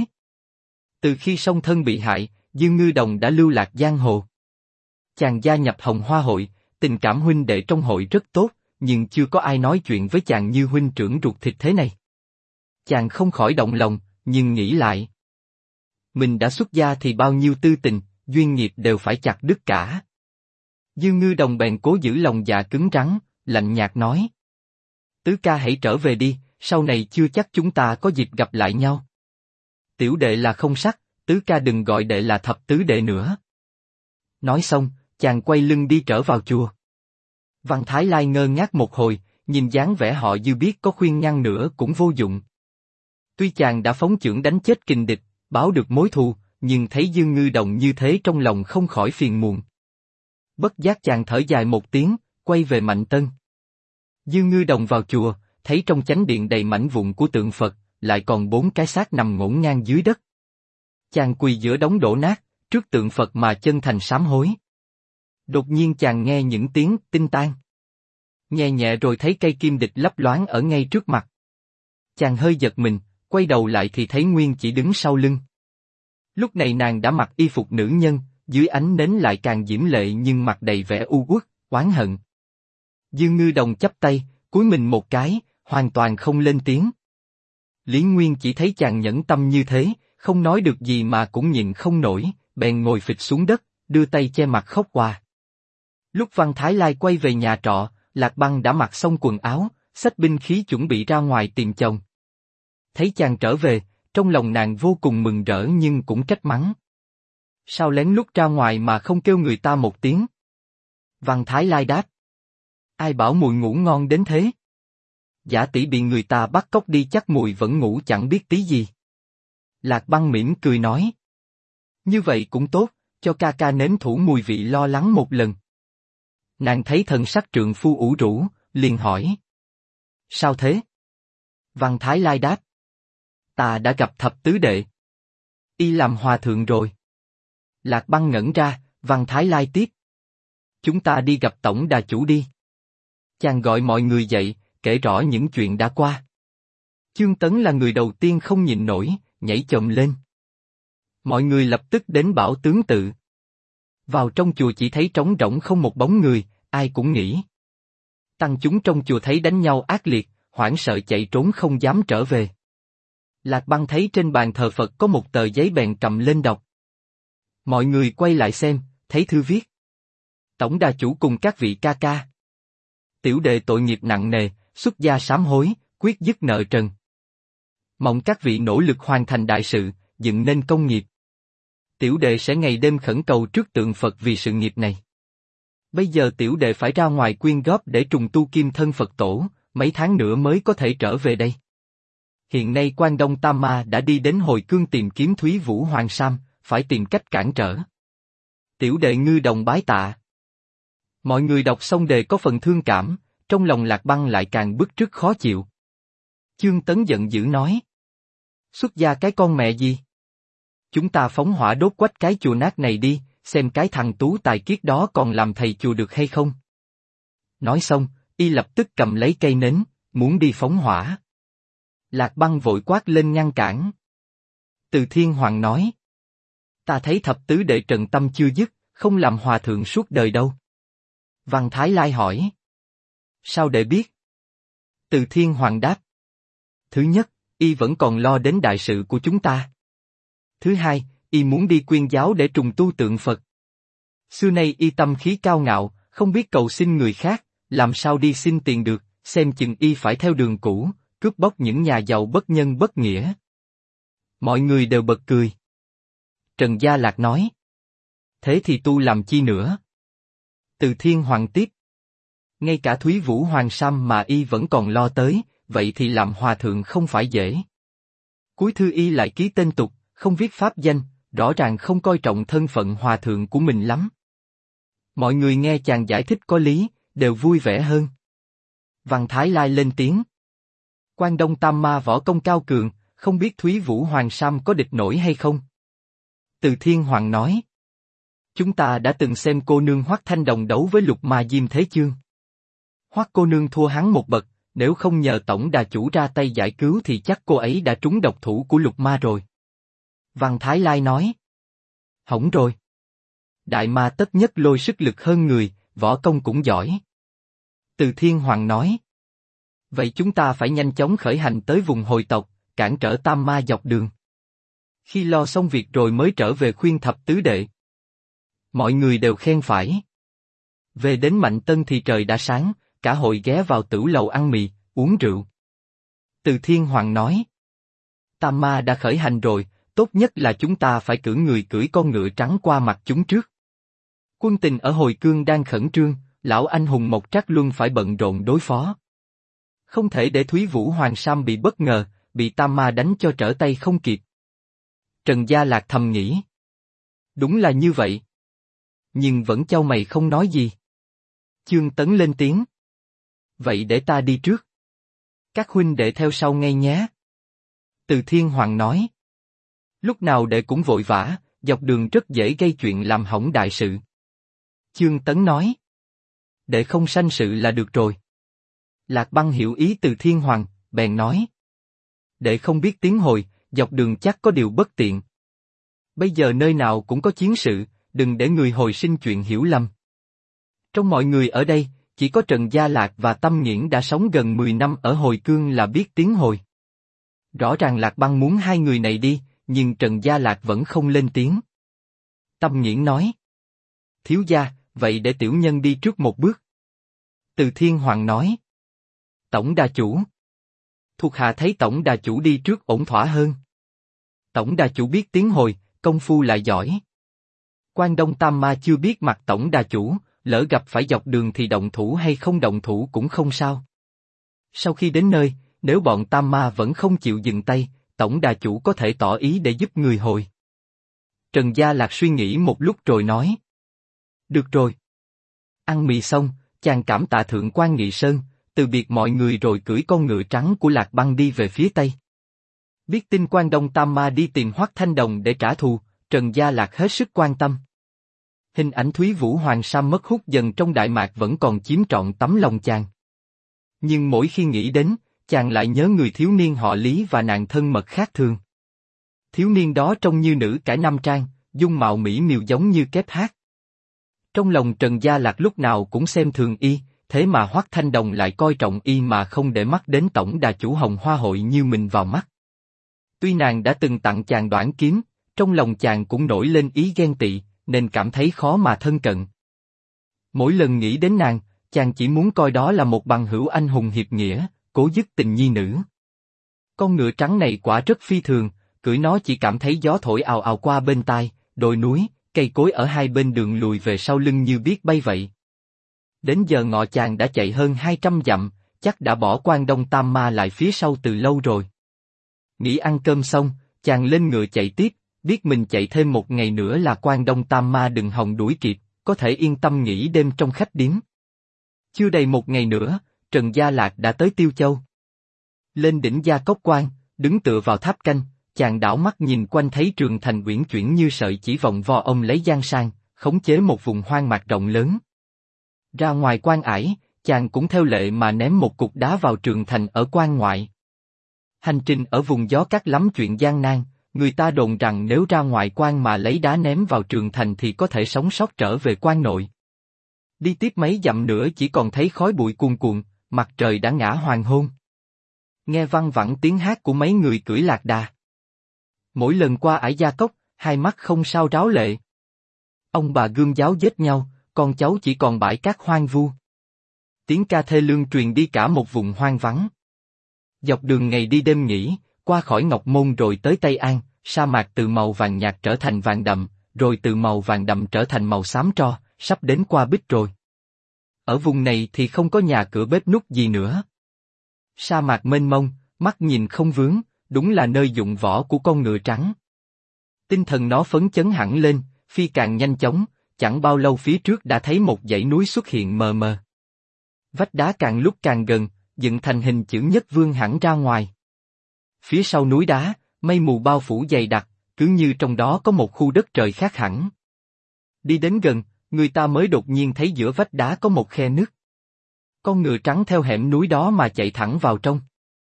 Từ khi song thân bị hại, Dương Ngư Đồng đã lưu lạc giang hồ. Chàng gia nhập Hồng Hoa hội, tình cảm huynh đệ trong hội rất tốt, nhưng chưa có ai nói chuyện với chàng như huynh trưởng ruột thịt thế này. Chàng không khỏi động lòng, nhưng nghĩ lại. Mình đã xuất gia thì bao nhiêu tư tình, duyên nghiệp đều phải chặt đứt cả. Dương Ngư Đồng bèn cố giữ lòng dạ cứng rắn, lạnh nhạt nói. Tứ ca hãy trở về đi, sau này chưa chắc chúng ta có dịp gặp lại nhau. Tiểu đệ là không sắc, tứ ca đừng gọi đệ là thập tứ đệ nữa. Nói xong, chàng quay lưng đi trở vào chùa. Văn Thái Lai ngơ ngác một hồi, nhìn dáng vẻ họ Dư biết có khuyên ngăn nữa cũng vô dụng. Tuy chàng đã phóng chưởng đánh chết kình địch, báo được mối thù, nhưng thấy Dương Ngư Đồng như thế trong lòng không khỏi phiền muộn. Bất giác chàng thở dài một tiếng, quay về Mạnh Tân. Dương Ngư Đồng vào chùa, thấy trong chánh điện đầy mảnh vụn của tượng Phật, lại còn 4 cái xác nằm ngổn ngang dưới đất. Chàng quỳ giữa đống đổ nát, trước tượng Phật mà chân thành sám hối. Đột nhiên chàng nghe những tiếng tinh tan. Nhẹ nhẹ rồi thấy cây kim địch lấp loáng ở ngay trước mặt. Chàng hơi giật mình, quay đầu lại thì thấy Nguyên Chỉ đứng sau lưng. Lúc này nàng đã mặc y phục nữ nhân, dưới ánh nến lại càng diễm lệ nhưng mặt đầy vẻ u uất, oán hận. Dương Ngư Đồng chắp tay, cúi mình một cái, hoàn toàn không lên tiếng. Lý Nguyên Chỉ thấy chàng nhẫn tâm như thế, không nói được gì mà cũng nhịn không nổi, bèn ngồi phịch xuống đất, đưa tay che mặt khóc òa. Lúc Văn Thái Lai quay về nhà trọ, Lạc Băng đã mặc xong quần áo, xách binh khí chuẩn bị ra ngoài tìm chồng. Thấy chàng trở về, trong lòng nàng vô cùng mừng rỡ nhưng cũng trách mắng. Sao lén lút ra ngoài mà không kêu người ta một tiếng? Văn Thái Lai đáp. Ai bảo mùi ngủ ngon đến thế? Giả tỷ bị người ta bắt cóc đi chắc mùi vẫn ngủ chẳng biết tí gì. Lạc Băng mỉm cười nói. Như vậy cũng tốt, cho ca ca nếm thử mùi vị lo lắng một lần. Nàng thấy thần sắc trượng phu ủ rũ, liền hỏi. Sao thế? Văn Thái Lai đáp. Ta đã gặp thập tứ đệ. Y làm hòa thượng rồi. Lạc Băng ngẩn ra, Văn Thái Lai tiếp. Chúng ta đi gặp tổng đà chủ đi. Chàng gọi mọi người dậy, kể rõ những chuyện đã qua. Chương Tấn là người đầu tiên không nhịn nổi, nhảy chồm lên. Mọi người lập tức đến bảo tướng tự. Vào trong chùa chỉ thấy trống rỗng không một bóng người, ai cũng nghĩ. Tăng chúng trong chùa thấy đánh nhau ác liệt, hoảng sợ chạy trốn không dám trở về. Lạc Băng thấy trên bàn thờ Phật có một tờ giấy bèn cầm lên đọc. Mọi người quay lại xem, thấy thư viết. Tổng đà chủ cùng các vị ca ca. Tiểu đệ tội nghiệp nặng nề, xuất gia sám hối, quyết dứt nợ trần. Mong các vị nỗ lực hoàn thành đại sự, dựng nên công nghiệp. Tiểu đệ sẽ ngày đêm khẩn cầu trước tượng Phật vì sự nghiệp này. Bây giờ tiểu đệ phải ra ngoài quyên góp để trùng tu kim thân Phật tổ, mấy tháng nữa mới có thể trở về đây. Hiện nay Quan Đông Tam Ma đã đi đến Hồi Cương tìm kiếm Thúy Vũ Hoàng Sam, phải tìm cách cản trở. Tiểu đệ ngư đồng bái tạ. Mọi người đọc xong đề có phần thương cảm, trong lòng Lạc Băng lại càng bức rứt khó chịu. Chương Tấn giận dữ nói. Xuất gia cái con mẹ gì? Chúng ta phóng hỏa đốt quách cái chùa nát này đi, xem cái thằng tú tài kiết đó còn làm thầy chùa được hay không. Nói xong, y lập tức cầm lấy cây nến, muốn đi phóng hỏa. Lạc Băng vội quát lên ngăn cản. Từ Thiên Hoàng nói. Ta thấy thập tứ đệ trần tâm chưa dứt, không làm hòa thượng suốt đời đâu. Văn Thái Lai hỏi. Sao đệ biết? Từ Thiên Hoàng đáp. Thứ nhất, y vẫn còn lo đến đại sự của chúng ta. Thứ hai, y muốn đi quyên giáo để trùng tu tượng Phật. Xưa nay y tâm khí cao ngạo, không biết cầu xin người khác, làm sao đi xin tiền được, xem chừng y phải theo đường cũ, cướp bóc những nhà giàu bất nhân bất nghĩa. Mọi người đều bật cười. Trần Gia Lạc nói. Thế thì tu làm chi nữa? Từ Thiên Hoàng tiếp. Ngay cả Thúy Vũ Hoàng Sam mà y vẫn còn lo tới, vậy thì làm hòa thượng không phải dễ. Cuối thư y lại ký tên tục, không viết pháp danh, rõ ràng không coi trọng thân phận hòa thượng của mình lắm. Mọi người nghe chàng giải thích có lý, đều vui vẻ hơn. Văn Thái Lai lên tiếng. Quan Đông Tam Ma võ công cao cường, không biết Thúy Vũ Hoàng Sam có địch nổi hay không? Từ Thiên Hoàng nói. Chúng ta đã từng xem cô nương Hoắc Thanh Đồng đấu với Lục Ma Diêm Thế Chương. Hoắc cô nương thua hắn một bậc, nếu không nhờ tổng đà chủ ra tay giải cứu thì chắc cô ấy đã trúng độc thủ của Lục Ma rồi. Văn Thái Lai nói. Hỏng rồi. Đại ma tất nhất lôi sức lực hơn người, võ công cũng giỏi. Từ Thiên Hoàng nói. Vậy chúng ta phải nhanh chóng khởi hành tới vùng hồi tộc, cản trở Tam Ma dọc đường. Khi lo xong việc rồi mới trở về khuyên thập tứ đệ. Mọi người đều khen phải. Về đến Mạnh Tân thì trời đã sáng, cả hội ghé vào tửu lầu ăn mì, uống rượu. Từ Thiên Hoàng nói. Tam Ma đã khởi hành rồi, tốt nhất là chúng ta phải cử người cưỡi con ngựa trắng qua mặt chúng trước. Quân tình ở Hồi Cương đang khẩn trương, lão anh hùng Mộc Trác Luân phải bận rộn đối phó. Không thể để Thúy Vũ Hoàng Sam bị bất ngờ, bị Tam Ma đánh cho trở tay không kịp. Trần Gia Lạc thầm nghĩ. Đúng là như vậy. Nhưng vẫn chau mày không nói gì. Chương Tấn lên tiếng. Vậy để ta đi trước. Các huynh đệ theo sau ngay nhé. Từ Thiên Hoàng nói. Lúc nào đệ cũng vội vã, dọc đường rất dễ gây chuyện làm hỏng đại sự. Chương Tấn nói. Đệ không sanh sự là được rồi. Lạc Băng hiểu ý Từ Thiên Hoàng, bèn nói. Đệ không biết tiếng Hồi, dọc đường chắc có điều bất tiện. Bây giờ nơi nào cũng có chiến sự, đừng để người Hồi sinh chuyện hiểu lầm. Trong mọi người ở đây, chỉ có Trần Gia Lạc và Tâm Nghiễn đã sống gần 10 năm ở Hồi Cương là biết tiếng Hồi. Rõ ràng Lạc Băng muốn hai người này đi, nhưng Trần Gia Lạc vẫn không lên tiếng. Tâm Nghiễn nói. Thiếu gia, vậy để tiểu nhân đi trước một bước. Từ Thiên Hoàng nói. Tổng đà chủ. Thuộc hạ thấy tổng đà chủ đi trước ổn thỏa hơn. Tổng đà chủ biết tiếng Hồi, công phu lại giỏi. Quan Đông Tam Ma chưa biết mặt tổng đà chủ, lỡ gặp phải dọc đường thì động thủ hay không động thủ cũng không sao. Sau khi đến nơi, nếu bọn Tam Ma vẫn không chịu dừng tay, tổng đà chủ có thể tỏ ý để giúp người hồi. Trần Gia Lạc suy nghĩ một lúc rồi nói. Được rồi. Ăn mì xong, chàng cảm tạ Thượng quan Nghị Sơn, từ biệt mọi người rồi cưỡi con ngựa trắng của Lạc Băng đi về phía tây. Biết tin Quan Đông Tam Ma đi tìm Hoắc Thanh Đồng để trả thù, Trần Gia Lạc hết sức quan tâm. Hình ảnh Thúy Vũ Hoàng Sa mất hút dần trong Đại Mạc vẫn còn chiếm trọn tấm lòng chàng. Nhưng mỗi khi nghĩ đến, chàng lại nhớ người thiếu niên họ Lý và nàng thân mật khác thường. Thiếu niên đó trông như nữ cải nam trang, dung mạo mỹ miều giống như kép hát. Trong lòng Trần Gia Lạc lúc nào cũng xem thường y, thế mà Hoắc Thanh Đồng lại coi trọng y mà không để mắt đến tổng đà chủ Hồng Hoa Hội như mình vào mắt. Tuy nàng đã từng tặng chàng đoản kiếm, trong lòng chàng cũng nổi lên ý ghen tị, nên cảm thấy khó mà thân cận. Mỗi lần nghĩ đến nàng, chàng chỉ muốn coi đó là một bằng hữu anh hùng hiệp nghĩa, cố dứt tình nhi nữ. Con ngựa trắng này quả rất phi thường, cưỡi nó chỉ cảm thấy gió thổi ào ào qua bên tai, đồi núi, cây cối ở hai bên đường lùi về sau lưng như biết bay vậy. Đến giờ ngọ chàng đã chạy hơn 200 dặm, chắc đã bỏ Quan Đông Tam Ma lại phía sau từ lâu rồi. Nghỉ ăn cơm xong, chàng lên ngựa chạy tiếp, biết mình chạy thêm một ngày nữa là Quan Đông Tam Ma đừng hòng đuổi kịp, có thể yên tâm nghỉ đêm trong khách điếm. Chưa đầy một ngày nữa, Trần Gia Lạc đã tới Tiêu Châu. Lên đỉnh Gia Cốc Quan, đứng tựa vào tháp canh, chàng đảo mắt nhìn quanh thấy trường thành uyển chuyển như sợi chỉ vòng vo ông lấy giang sang, khống chế một vùng hoang mạc rộng lớn. Ra ngoài quan ải, chàng cũng theo lệ mà ném một cục đá vào trường thành ở quan ngoại. Hành trình ở vùng gió cát lắm chuyện gian nan, người ta đồn rằng nếu ra ngoài quan mà lấy đá ném vào trường thành thì có thể sống sót trở về quan nội. Đi tiếp mấy dặm nữa chỉ còn thấy khói bụi cuồn cuộn, mặt trời đã ngã hoàng hôn. Nghe văng vẳng tiếng hát của mấy người cưỡi lạc đà. Mỗi lần qua ải Gia Cốc, hai mắt không sao ráo lệ. Ông bà gươm giáo giết nhau, con cháu chỉ còn bãi cát hoang vu. Tiếng ca thê lương truyền đi cả một vùng hoang vắng. Dọc đường ngày đi đêm nghỉ, qua khỏi Ngọc Môn rồi tới Tây An, sa mạc từ màu vàng nhạt trở thành vàng đậm, rồi từ màu vàng đậm trở thành màu xám tro, sắp đến Qua Bích rồi. Ở vùng này thì không có nhà cửa bếp núc gì nữa. Sa mạc mênh mông, mắt nhìn không vướng, đúng là nơi dụng võ của con ngựa trắng. Tinh thần nó phấn chấn hẳn lên, phi càng nhanh chóng, chẳng bao lâu phía trước đã thấy một dãy núi xuất hiện mờ mờ. Vách đá càng lúc càng gần, dựng thành hình chữ nhất vươn hẳn ra ngoài. Phía sau núi đá, mây mù bao phủ dày đặc, cứ như trong đó có một khu đất trời khác hẳn. Đi đến gần, người ta mới đột nhiên thấy giữa vách đá có một khe nứt. Con ngựa trắng theo hẻm núi đó mà chạy thẳng vào trong.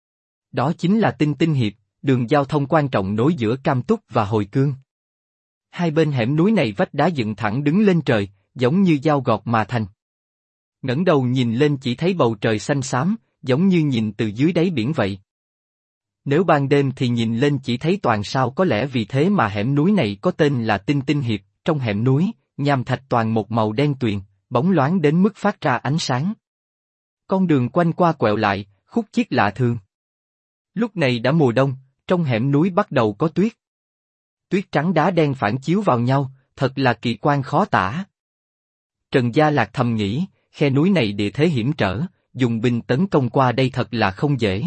Đó chính là Tinh Tinh Hiệp, đường giao thông quan trọng nối giữa Cam Túc và Hồi Cương. Hai bên hẻm núi này vách đá dựng thẳng đứng lên trời, giống như dao gọt mà thành. Ngẩng đầu nhìn lên chỉ thấy bầu trời xanh xám, giống như nhìn từ dưới đáy biển vậy. Nếu ban đêm thì nhìn lên chỉ thấy toàn sao, có lẽ vì thế mà hẻm núi này có tên là Tinh Tinh Hiệp. Trong hẻm núi, nham thạch toàn một màu đen tuyền, bóng loáng đến mức phát ra ánh sáng. Con đường quanh qua quẹo lại, khúc chiết lạ thường. Lúc này đã mùa đông, trong hẻm núi bắt đầu có tuyết. Tuyết trắng đá đen phản chiếu vào nhau, thật là kỳ quan khó tả. Trần Gia Lạc thầm nghĩ, khe núi này địa thế hiểm trở, dùng binh tấn công qua đây thật là không dễ.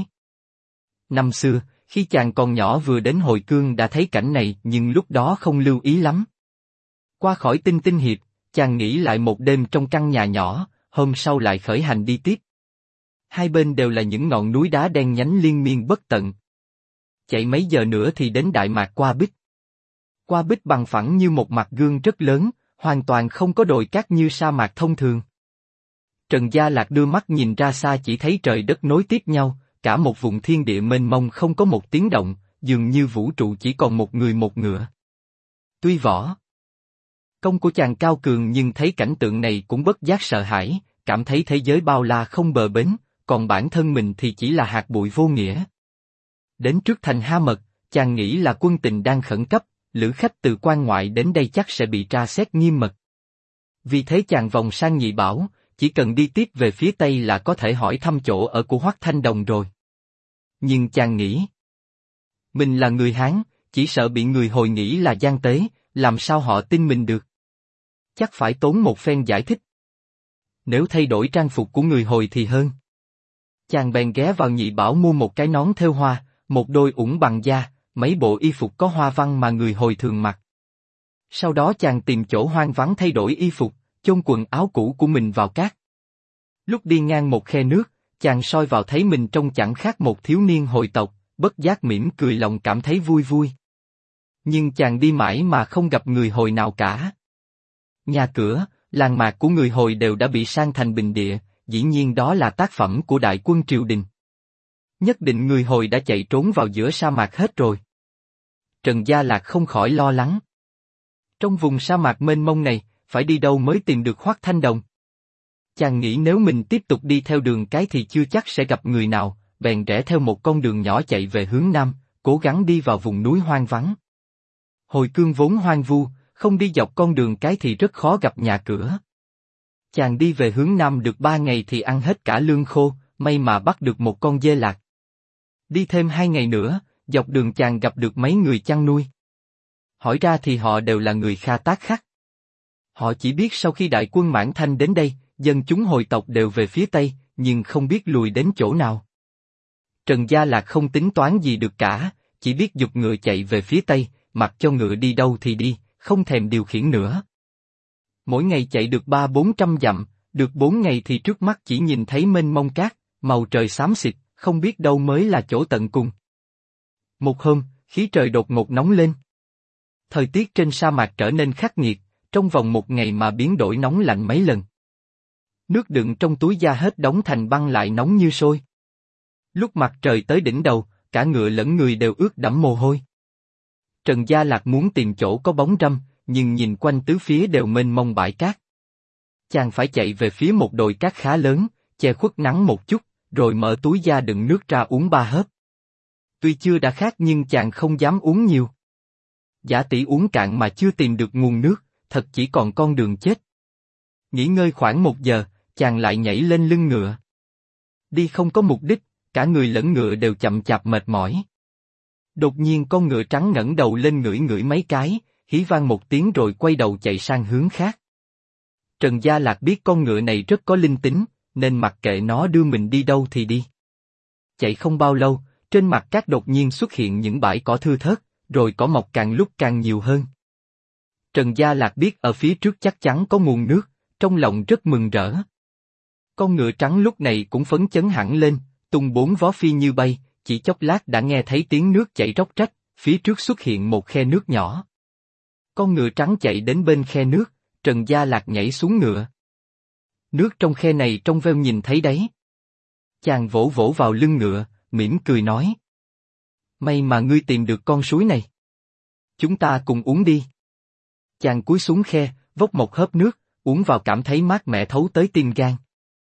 Năm xưa, khi chàng còn nhỏ vừa đến Hồi Cương đã thấy cảnh này nhưng lúc đó không lưu ý lắm. Qua khỏi Tinh Tinh Hiệp, chàng nghỉ lại một đêm trong căn nhà nhỏ, hôm sau lại khởi hành đi tiếp. Hai bên đều là những ngọn núi đá đen nhánh liên miên bất tận. Chạy mấy giờ nữa thì đến Đại Mạc Qua Bích. Qua Bích bằng phẳng như một mặt gương rất lớn, hoàn toàn không có đồi cát như sa mạc thông thường. Trần Gia Lạc đưa mắt nhìn ra xa chỉ thấy trời đất nối tiếp nhau, cả một vùng thiên địa mênh mông không có một tiếng động, dường như vũ trụ chỉ còn một người một ngựa. Tuy võ công của chàng cao cường nhưng thấy cảnh tượng này cũng bất giác sợ hãi, cảm thấy thế giới bao la không bờ bến, còn bản thân mình thì chỉ là hạt bụi vô nghĩa. Đến trước thành Ha Mật, chàng nghĩ là quân tình đang khẩn cấp, lữ khách từ quan ngoại đến đây chắc sẽ bị tra xét nghiêm mật. Vì thế chàng vòng sang Nhị Bảo, chỉ cần đi tiếp về phía tây là có thể hỏi thăm chỗ ở của Hoắc Thanh Đồng rồi. Nhưng chàng nghĩ, mình là người Hán, chỉ sợ bị người Hồi nghĩ là gian tế, làm sao họ tin mình được? Chắc phải tốn một phen giải thích. Nếu thay đổi trang phục của người Hồi thì hơn. Chàng bèn ghé vào Nhị Bảo mua một cái nón thêu hoa, một đôi ủng bằng da, mấy bộ y phục có hoa văn mà người Hồi thường mặc. Sau đó chàng tìm chỗ hoang vắng thay đổi y phục, chôn quần áo cũ của mình vào cát. Lúc đi ngang một khe nước, chàng soi vào thấy mình trông chẳng khác một thiếu niên Hồi tộc, bất giác mỉm cười lòng cảm thấy vui vui. Nhưng chàng đi mãi mà không gặp người Hồi nào cả. Nhà cửa, làng mạc của người Hồi đều đã bị san thành bình địa, dĩ nhiên đó là tác phẩm của đại quân triều đình. Nhất định người Hồi đã chạy trốn vào giữa sa mạc hết rồi. Trần Gia Lạc không khỏi lo lắng. Trong vùng sa mạc mênh mông này, phải đi đâu mới tìm được Hoắc Thanh Đồng? Chàng nghĩ nếu mình tiếp tục đi theo đường cái thì chưa chắc sẽ gặp người nào, bèn rẽ theo một con đường nhỏ chạy về hướng nam, cố gắng đi vào vùng núi hoang vắng. Hồi Cương vốn hoang vu, không đi dọc con đường cái thì rất khó gặp nhà cửa. Chàng đi về hướng nam được 3 ngày thì ăn hết cả lương khô, may mà bắt được một con dê lạc. Đi thêm 2 ngày nữa, dọc đường chàng gặp được mấy người chăn nuôi. Hỏi ra thì họ đều là người Kha Tác Khắc. Họ chỉ biết sau khi đại quân Mãn Thanh đến đây, dân chúng Hồi tộc đều về phía Tây, nhưng không biết lùi đến chỗ nào. Trần Gia Lạc không tính toán gì được cả, chỉ biết giục ngựa chạy về phía Tây, mặc cho ngựa đi đâu thì đi, không thèm điều khiển nữa. Mỗi ngày chạy được 300-400 dặm, được 4 ngày thì trước mắt chỉ nhìn thấy mênh mông cát, màu trời xám xịt, không biết đâu mới là chỗ tận cùng. Một hôm, khí trời đột ngột nóng lên. Thời tiết trên sa mạc trở nên khắc nghiệt, trong vòng 1 ngày mà biến đổi nóng lạnh mấy lần. Nước đựng trong túi da hết đóng thành băng lại nóng như sôi. Lúc mặt trời tới đỉnh đầu, cả ngựa lẫn người đều ướt đẫm mồ hôi. Trần Gia Lạc muốn tìm chỗ có bóng râm, nhưng nhìn quanh tứ phía đều mênh mông bãi cát. Chàng phải chạy về phía một đồi cát khá lớn, che khuất nắng một chút, rồi mở túi da đựng nước ra uống 3 hớp. Tuy chưa đã khát nhưng chàng không dám uống nhiều. Giả tỷ uống cạn mà chưa tìm được nguồn nước, thật chỉ còn con đường chết. Nghỉ ngơi khoảng 1 giờ, chàng lại nhảy lên lưng ngựa. Đi không có mục đích, cả người lẫn ngựa đều chậm chạp mệt mỏi. Đột nhiên con ngựa trắng ngẩng đầu lên ngửi ngửi mấy cái, hí vang một tiếng rồi quay đầu chạy sang hướng khác. Trần Gia Lạc biết con ngựa này rất có linh tính, nên mặc kệ nó đưa mình đi đâu thì đi. Chạy không bao lâu, trên mặt cát đột nhiên xuất hiện những bãi cỏ thưa thớt, rồi cỏ mọc càng lúc càng nhiều hơn. Trần Gia Lạc biết ở phía trước chắc chắn có nguồn nước, trong lòng rất mừng rỡ. Con ngựa trắng lúc này cũng phấn chấn hẳn lên, tung 4 vó phi như bay, chỉ chốc lát đã nghe thấy tiếng nước chảy róc rách, phía trước xuất hiện một khe nước nhỏ. Con ngựa trắng chạy đến bên khe nước, Trần Gia Lạc nhảy xuống ngựa. Nước trong khe này trong veo nhìn thấy đấy. Chàng vỗ vỗ vào lưng ngựa, mỉm cười nói. May mà ngươi tìm được con suối này. Chúng ta cùng uống đi. Chàng cúi xuống khe, vốc một hớp nước, uống vào cảm thấy mát mẻ thấu tới tim gan.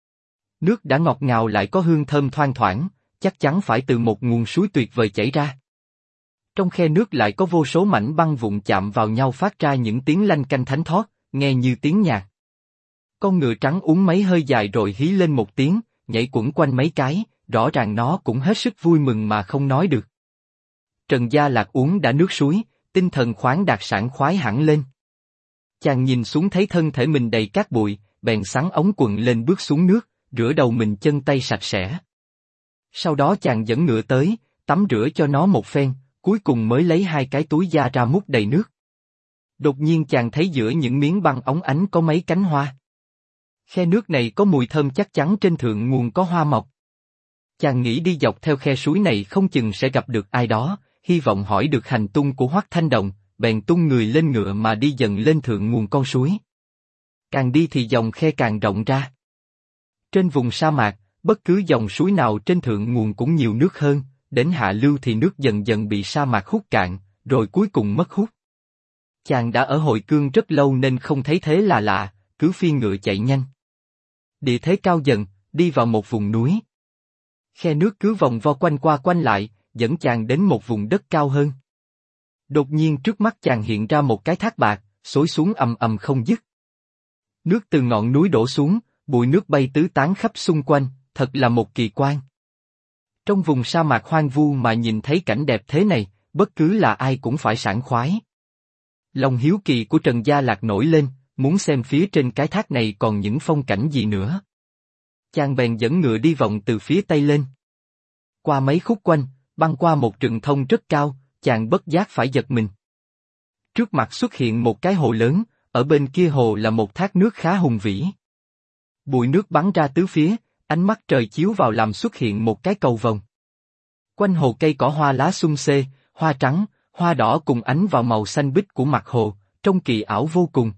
Nước đã ngọt ngào lại có hương thơm thoang thoảng, chắc chắn phải từ một nguồn suối tuyệt vời chảy ra. Trong khe nước lại có vô số mảnh băng vụn chạm vào nhau phát ra những tiếng lanh canh thánh thót, nghe như tiếng nhạc. Con ngựa trắng uống mấy hơi dài rồi hí lên một tiếng, nhảy quẩn quanh mấy cái, rõ ràng nó cũng hết sức vui mừng mà không nói được. Trần Gia Lạc uống đã nước suối, tinh thần khoáng đạt sảng khoái hẳn lên. Chàng nhìn xuống thấy thân thể mình đầy cát bụi, bèn xắn ống quần lên bước xuống nước, rửa đầu mình chân tay sạch sẽ. Sau đó chàng dẫn ngựa tới, tắm rửa cho nó một phen, cuối cùng mới lấy 2 cái túi da ra múc đầy nước. Đột nhiên chàng thấy giữa những miếng băng óng ánh có mấy cánh hoa. Khe nước này có mùi thơm chắc chắn trên thượng nguồn có hoa mọc. Chàng nghĩ đi dọc theo khe suối này không chừng sẽ gặp được ai đó, hy vọng hỏi được hành tung của Hoắc Thanh Đồng, bèn tung người lên ngựa mà đi dần lên thượng nguồn con suối. Càng đi thì dòng khe càng rộng ra. Trên vùng sa mạc, bất cứ dòng suối nào trên thượng nguồn cũng nhiều nước hơn, đến hạ lưu thì nước dần dần bị sa mạc hút cạn, rồi cuối cùng mất hút. Chàng đã ở Hồi Cương rất lâu nên không thấy thế là lạ, cứ phi ngựa chạy nhanh. Địa thế cao dần, đi vào một vùng núi. Khe nước cứ vòng vo quanh qua quanh lại, dẫn chàng đến một vùng đất cao hơn. Đột nhiên trước mắt chàng hiện ra một cái thác bạc, xối xuống ầm ầm không dứt. Nước từ ngọn núi đổ xuống, bụi nước bay tứ tán khắp xung quanh, thật là một kỳ quan. Trong vùng sa mạc hoang vu mà nhìn thấy cảnh đẹp thế này, bất cứ là ai cũng phải sảng khoái. Lòng hiếu kỳ của Trần Gia Lạc nổi lên, muốn xem phía trên cái thác này còn những phong cảnh gì nữa. Chàng bèn dẫn ngựa đi vòng từ phía tây lên. Qua mấy khúc quanh, băng qua một rừng thông rất cao, chàng bất giác phải giật mình. Trước mặt xuất hiện một cái hồ lớn, ở bên kia hồ là một thác nước khá hùng vĩ. Bụi nước bắn ra tứ phía, ánh mắt trời chiếu vào làm xuất hiện một cái cầu vồng. Quanh hồ cây cỏ hoa lá xum xê, hoa trắng, hoa đỏ cùng ánh vào màu xanh biếc của mặt hồ, trông kỳ ảo vô cùng.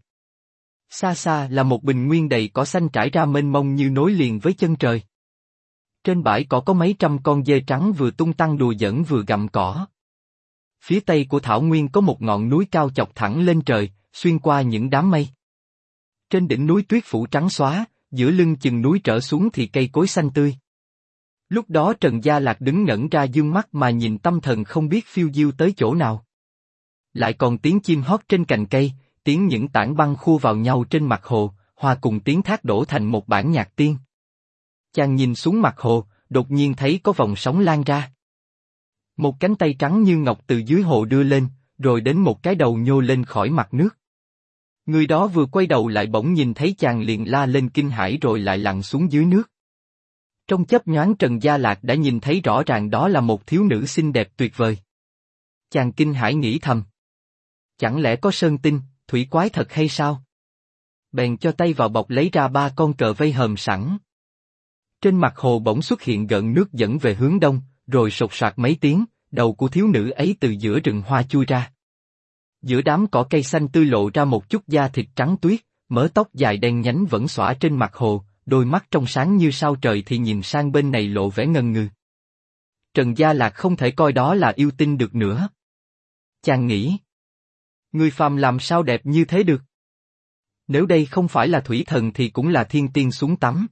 Xa xa là một bình nguyên đầy cỏ xanh trải ra mênh mông như nối liền với chân trời. Trên bãi cỏ có mấy trăm con dê trắng vừa tung tăng đùa giỡn vừa gặm cỏ. Phía tây của thảo nguyên có một ngọn núi cao chọc thẳng lên trời, xuyên qua những đám mây. Trên đỉnh núi tuyết phủ trắng xóa, giữa lưng chừng núi trở xuống thì cây cối xanh tươi. Lúc đó Trần Gia Lạc đứng ngẩn ra dương mắt mà nhìn tâm thần không biết phiêu diêu tới chỗ nào. Lại còn tiếng chim hót trên cành cây, tiếng những tảng băng khua vào nhau trên mặt hồ, hòa cùng tiếng thác đổ thành một bản nhạc tiên. Chàng nhìn xuống mặt hồ, đột nhiên thấy có vòng sóng lan ra. Một cánh tay trắng như ngọc từ dưới hồ đưa lên, rồi đến một cái đầu nhô lên khỏi mặt nước. Người đó vừa quay đầu lại bỗng nhìn thấy chàng liền la lên kinh hãi rồi lại lặn xuống dưới nước. Trong chớp nhoáng Trần Gia Lạc đã nhìn thấy rõ ràng đó là một thiếu nữ xinh đẹp tuyệt vời. Chàng kinh hãi nghĩ thầm. Chẳng lẽ có sơn tinh, thủy quái thật hay sao? Bèn cho tay vào bọc lấy ra 3 con cờ vây hầm sẵn. Trên mặt hồ bỗng xuất hiện gợn nước dẫn về hướng đông, rồi sột soạt mấy tiếng, đầu của thiếu nữ ấy từ giữa rừng hoa chui ra. Giữa đám cỏ cây xanh tươi lộ ra một chút da thịt trắng tuyết, mớ tóc dài đen nhánh vẫn xõa trên mặt hồ, đôi mắt trong sáng như sao trời thì nhìn sang bên này lộ vẻ ngần ngừ. Trần Gia Lạc không thể coi đó là yêu tinh được nữa. Chàng nghĩ. Người phàm làm sao đẹp như thế được? Nếu đây không phải là thủy thần thì cũng là thiên tiên xuống tắm.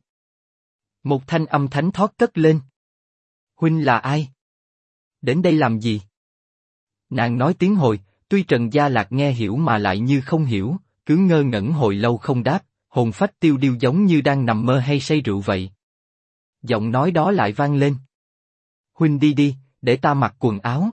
Một thanh âm thánh thót cất lên. Huynh là ai? Đến đây làm gì? Nàng nói tiếng hồi, tuy Trần Gia Lạc nghe hiểu mà lại như không hiểu, cứ ngơ ngẩn hồi lâu không đáp, hồn phách tiêu điêu giống như đang nằm mơ hay say rượu vậy. Giọng nói đó lại vang lên. Huynh đi đi, để ta mặc quần áo.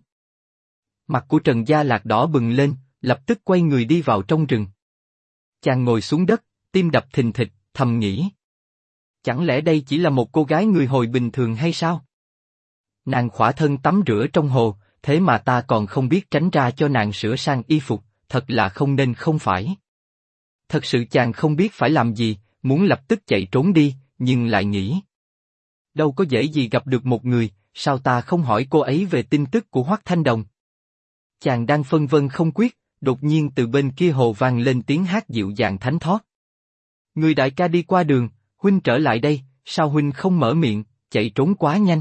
Mặt của Trần Gia Lạc đỏ bừng lên, lập tức quay người đi vào trong rừng. Chàng ngồi xuống đất, tim đập thình thịch, thầm nghĩ. Chẳng lẽ đây chỉ là một cô gái người hồi bình thường hay sao? Nàng khỏa thân tắm rửa trong hồ, thế mà ta còn không biết tránh ra cho nàng sửa sang y phục, thật là không nên không phải. Thật sự chàng không biết phải làm gì, muốn lập tức chạy trốn đi, nhưng lại nghĩ. Đâu có dễ gì gặp được một người, sao ta không hỏi cô ấy về tin tức của Hoắc Thanh Đồng? Chàng đang phân vân không quyết, đột nhiên từ bên kia hồ vang lên tiếng hát dịu dàng thánh thót. Người đại ca đi qua đường, huynh trở lại đây, sao huynh không mở miệng, chạy trốn quá nhanh.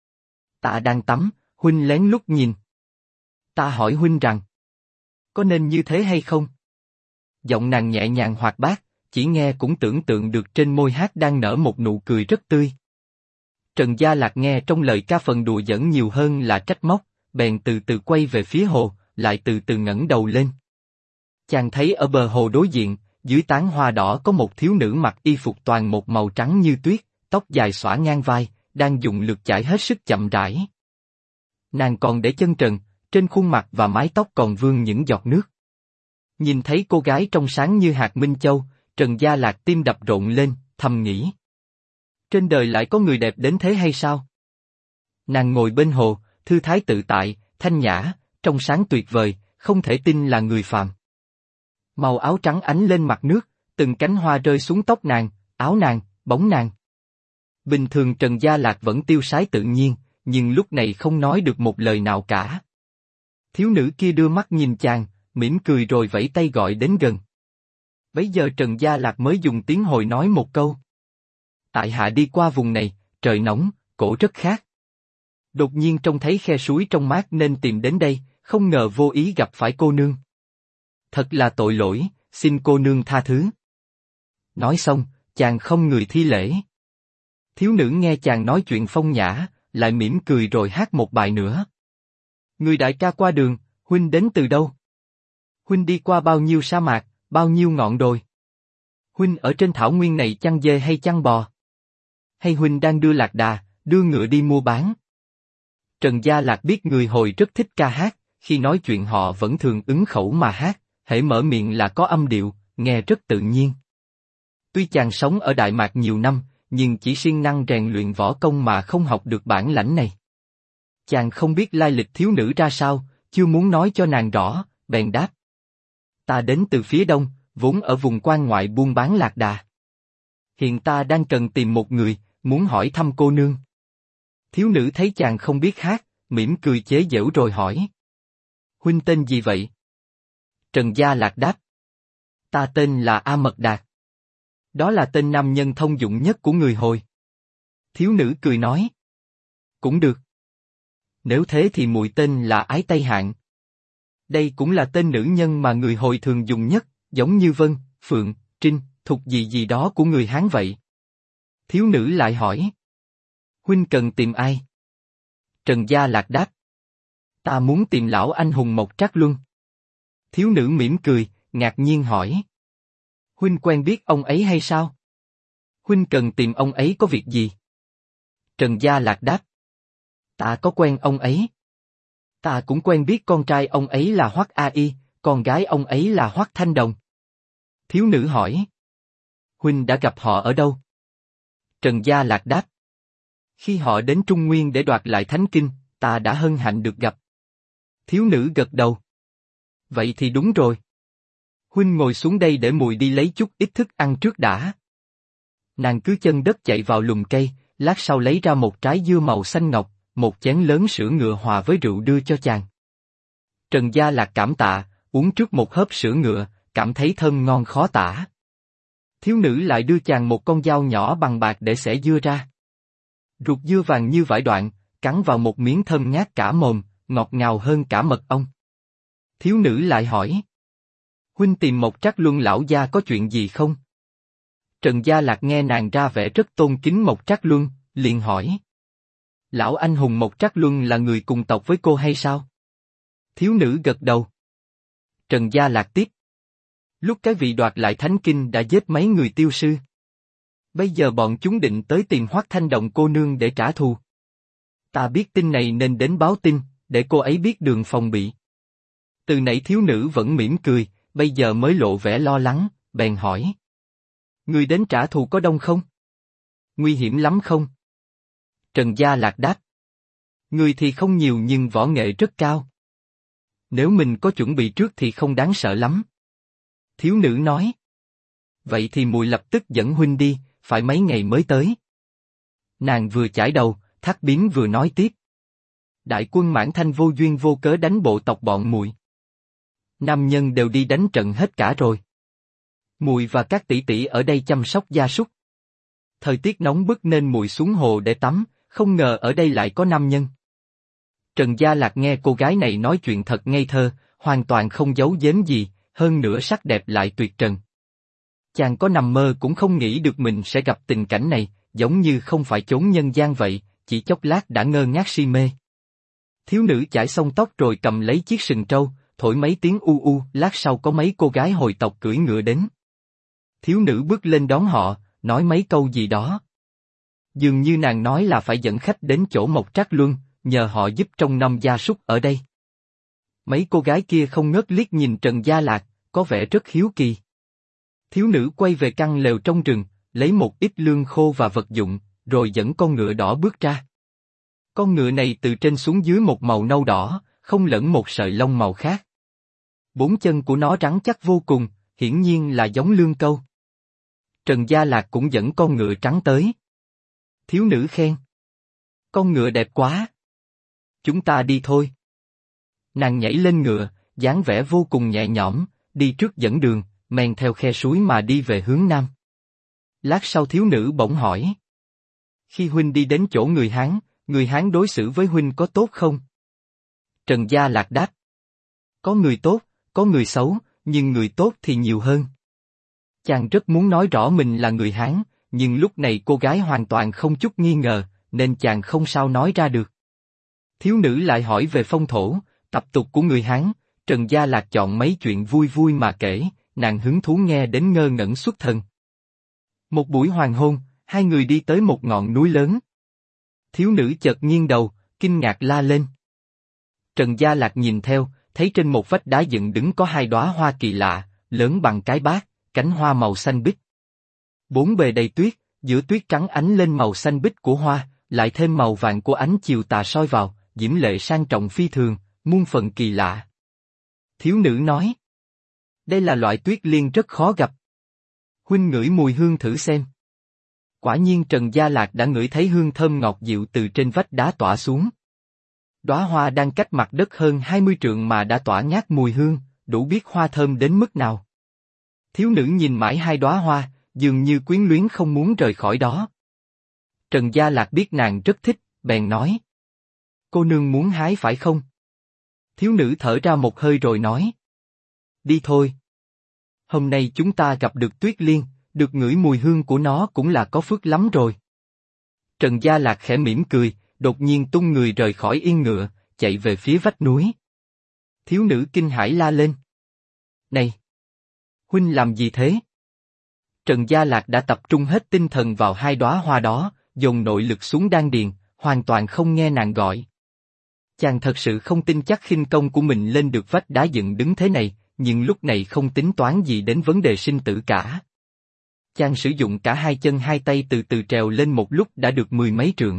Ta đang tắm, huynh lén lút nhìn. Ta hỏi huynh rằng, có nên như thế hay không? Giọng nàng nhẹ nhàng hoạt bát, chỉ nghe cũng tưởng tượng được trên môi hát đang nở một nụ cười rất tươi. Trần Gia Lạc nghe trong lời ca phần đùa giỡn nhiều hơn là trách móc, bèn từ từ quay về phía hồ, lại từ từ ngẩng đầu lên. Chàng thấy ở bờ hồ đối diện, dưới tán hoa đỏ có một thiếu nữ mặc y phục toàn một màu trắng như tuyết, tóc dài xõa ngang vai, đang dùng lược chải hết sức chậm rãi. Nàng còn để chân trần, trên khuôn mặt và mái tóc còn vương những giọt nước. Nhìn thấy cô gái trong sáng như hạt minh châu, Trần Gia Lạc tim đập rộn lên, thầm nghĩ. Trên đời lại có người đẹp đến thế hay sao? Nàng ngồi bên hồ, thư thái tự tại, thanh nhã, trong sáng tuyệt vời, không thể tin là người phàm. Màu áo trắng ánh lên mặt nước, từng cánh hoa rơi xuống tóc nàng, áo nàng, bóng nàng. Bình thường Trần Gia Lạc vẫn tiêu sái tự nhiên, nhưng lúc này không nói được một lời nào cả. Thiếu nữ kia đưa mắt nhìn chàng, mỉm cười rồi vẫy tay gọi đến gần. Bấy giờ Trần Gia Lạc mới dùng tiếng hồi nói một câu. Tại hạ đi qua vùng này, trời nóng, cổ rất khát. Đột nhiên trông thấy khe suối trong mát nên tìm đến đây, không ngờ vô ý gặp phải cô nương. Thật là tội lỗi, xin cô nương tha thứ. Nói xong, chàng không người thi lễ. Thiếu nữ nghe chàng nói chuyện phong nhã, lại mỉm cười rồi hát một bài nữa. Người đại ca qua đường, huynh đến từ đâu? Huynh đi qua bao nhiêu sa mạc, bao nhiêu ngọn đồi? Huynh ở trên thảo nguyên này chăn dê hay chăn bò? Hay huynh đang đưa lạc đà, đưa ngựa đi mua bán? Trần Gia Lạc biết người hồi rất thích ca hát, khi nói chuyện họ vẫn thường ứng khẩu mà hát, hễ mở miệng là có âm điệu, nghe rất tự nhiên. Tuy chàng sống ở Đại Mạc nhiều năm, nhưng chỉ siêng năng rèn luyện võ công mà không học được bản lãnh này. Chàng không biết lai lịch thiếu nữ ra sao, chưa muốn nói cho nàng rõ, bèn đáp. Ta đến từ phía đông, vốn ở vùng quan ngoại buôn bán lạc đà. Hiện ta đang cần tìm một người, muốn hỏi thăm cô nương. Thiếu nữ thấy chàng không biết hát, mỉm cười chế giễu rồi hỏi. Huynh tên gì vậy? Trần Gia Lạc đáp. Ta tên là A Mật Đạt. Đó là tên nam nhân thông dụng nhất của người Hồi. Thiếu nữ cười nói. Cũng được. Nếu thế thì muội tên là Ái Tây Hạng. Đây cũng là tên nữ nhân mà người Hồi thường dùng nhất, giống như Vân, Phượng, Trinh, Thục gì gì đó của người Hán vậy. Thiếu nữ lại hỏi. Huynh cần tìm ai? Trần Gia Lạc đáp. Ta muốn tìm lão anh hùng Mộc Trác Luân. Thiếu nữ mỉm cười, ngạc nhiên hỏi. Huynh quen biết ông ấy hay sao? Huynh cần tìm ông ấy có việc gì? Trần Gia Lạc đáp. Ta có quen ông ấy. Ta cũng quen biết con trai ông ấy là Hoắc A Y, con gái ông ấy là Hoắc Thanh Đồng. Thiếu nữ hỏi. Huynh đã gặp họ ở đâu? Trần Gia Lạc đáp. Khi họ đến Trung Nguyên để đoạt lại Thánh Kinh, ta đã hân hạnh được gặp. Thiếu nữ gật đầu. Vậy thì đúng rồi. Huynh ngồi xuống đây để muội đi lấy chút ít thức ăn trước đã. Nàng cứ chân đất chạy vào lùm cây, lát sau lấy ra một trái dưa màu xanh ngọc, một chén lớn sữa ngựa hòa với rượu đưa cho chàng. Trần Gia Lạc cảm tạ, uống trước một hớp sữa ngựa, cảm thấy thơm ngon khó tả. Thiếu nữ lại đưa chàng một con dao nhỏ bằng bạc để xẻ dưa ra. Ruột dưa vàng như vải đoạn, cắn vào một miếng thơm ngát cả mồm, ngọt ngào hơn cả mật ong. Thiếu nữ lại hỏi. Huynh tìm Mộc Trác Luân lão gia có chuyện gì không? Trần Gia Lạc nghe nàng ra vẻ rất tôn kính Mộc Trác Luân, liền hỏi. Lão anh hùng Mộc Trác Luân là người cùng tộc với cô hay sao? Thiếu nữ gật đầu. Trần Gia Lạc tiếp. Lúc cái vị đoạt lại Thánh Kinh đã giết mấy người tiêu sư. Bây giờ bọn chúng định tới tìm Hoắc Thanh Động cô nương để trả thù. Ta biết tin này nên đến báo tin, để cô ấy biết đường phòng bị. Từ nãy thiếu nữ vẫn mỉm cười, bây giờ mới lộ vẻ lo lắng, bèn hỏi. Người đến trả thù có đông không? Nguy hiểm lắm không? Trần Gia Lạc đáp. Người thì không nhiều nhưng võ nghệ rất cao. Nếu mình có chuẩn bị trước thì không đáng sợ lắm. Thiếu nữ nói. Vậy thì muội lập tức dẫn huynh đi, phải mấy ngày mới tới. Nàng vừa chải đầu, Thác Biến vừa nói tiếp. Đại quân Mãn Thanh vô duyên vô cớ đánh bộ tộc bọn muội. Nam nhân đều đi đánh trận hết cả rồi. Muội và các tỷ tỷ ở đây chăm sóc gia súc. Thời tiết nóng bức nên muội xuống hồ để tắm, không ngờ ở đây lại có nam nhân. Trần Gia Lạc nghe cô gái này nói chuyện thật ngây thơ, hoàn toàn không giấu giếm gì, hơn nữa sắc đẹp lại tuyệt trần. Chàng có nằm mơ cũng không nghĩ được mình sẽ gặp tình cảnh này, giống như không phải chốn nhân gian vậy, chỉ chốc lát đã ngơ ngác si mê. Thiếu nữ chải xong tóc rồi cầm lấy chiếc sừng trâu, thổi mấy tiếng u u, lát sau có mấy cô gái Hồi tộc cưỡi ngựa đến. Thiếu nữ bước lên đón họ, nói mấy câu gì đó. Dường như nàng nói là phải dẫn khách đến chỗ Mộc Trác Luân, nhờ họ giúp trông nom gia súc ở đây. Mấy cô gái kia không ngớt liếc nhìn Trần Gia Lạc, có vẻ rất hiếu kỳ. Thiếu nữ quay về căn lều trong rừng, lấy một ít lương khô và vật dụng, rồi dẫn con ngựa đỏ bước ra. Con ngựa này từ trên xuống dưới một màu nâu đỏ, không lẫn một sợi lông màu khác. Bốn chân của nó rắn chắc vô cùng, hiển nhiên là giống lương câu. Trần Gia Lạc cũng dẫn con ngựa trắng tới. Thiếu nữ khen. Con ngựa đẹp quá. Chúng ta đi thôi. Nàng nhảy lên ngựa, dáng vẻ vô cùng nhẹ nhõm, đi trước dẫn đường, men theo khe suối mà đi về hướng nam. Lát sau thiếu nữ bỗng hỏi. Khi huynh đi đến chỗ người Hán đối xử với huynh có tốt không? Trần Gia Lạc đáp. Có người tốt, có người xấu, nhưng người tốt thì nhiều hơn. Chàng rất muốn nói rõ mình là người Hán, nhưng lúc này cô gái hoàn toàn không chút nghi ngờ, nên chàng không sao nói ra được. Thiếu nữ lại hỏi về phong thổ, tập tục của người Hán, Trần Gia Lạc chọn mấy chuyện vui vui mà kể, nàng hứng thú nghe đến ngơ ngẩn xuất thần. Một buổi hoàng hôn, hai người đi tới một ngọn núi lớn. Thiếu nữ chợt nghiêng đầu, kinh ngạc la lên. Trần Gia Lạc nhìn theo, thấy trên một vách đá dựng đứng có hai đóa hoa kỳ lạ, lớn bằng cái bát, cánh hoa màu xanh biếc. Bốn bề đầy tuyết, giữa tuyết trắng ánh lên màu xanh biếc của hoa, lại thêm màu vàng của ánh chiều tà soi vào, diễm lệ sang trọng phi thường, muôn phần kỳ lạ. Thiếu nữ nói. Đây là loại tuyết liên rất khó gặp. Huynh ngửi mùi hương thử xem. Quả nhiên Trần Gia Lạc đã ngửi thấy hương thơm ngọt dịu từ trên vách đá tỏa xuống. Đóa hoa đang cách mặt đất hơn 20 trượng mà đã tỏa ngát mùi hương, đủ biết hoa thơm đến mức nào. Thiếu nữ nhìn mãi hai đóa hoa, dường như quyến luyến không muốn rời khỏi đó. Trần Gia Lạc biết nàng rất thích, bèn nói. Cô nương muốn hái phải không? Thiếu nữ thở ra một hơi rồi nói. Đi thôi. Hôm nay chúng ta gặp được tuyết liên, được ngửi mùi hương của nó cũng là có phước lắm rồi. Trần Gia Lạc khẽ mỉm cười, đột nhiên tung người rời khỏi yên ngựa, chạy về phía vách núi. Thiếu nữ kinh hãi la lên. Này! Huynh làm gì thế? Trần Gia Lạc đã tập trung hết tinh thần vào hai đóa hoa đó, dồn nội lực xuống đan điền, hoàn toàn không nghe nàng gọi. Chàng thật sự không tin chắc khinh công của mình lên được vách đá dựng đứng thế này, nhưng lúc này không tính toán gì đến vấn đề sinh tử cả. Chàng sử dụng cả hai chân hai tay từ từ trèo lên một lúc đã được 10 mấy trượng.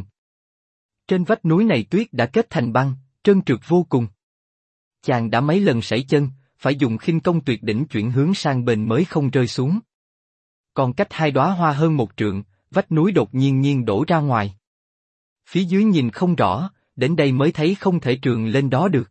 Trên vách núi này tuyết đã kết thành băng, trơn trượt vô cùng. Chàng đã mấy lần sẩy chân, phải dùng khinh công tuyệt đỉnh chuyển hướng sang bên mới không rơi xuống. Còn cách hai đóa hoa hơn 1 trượng, vách núi đột nhiên đổ ra ngoài. Phía dưới nhìn không rõ, đến đây mới thấy không thể trườn lên đó được.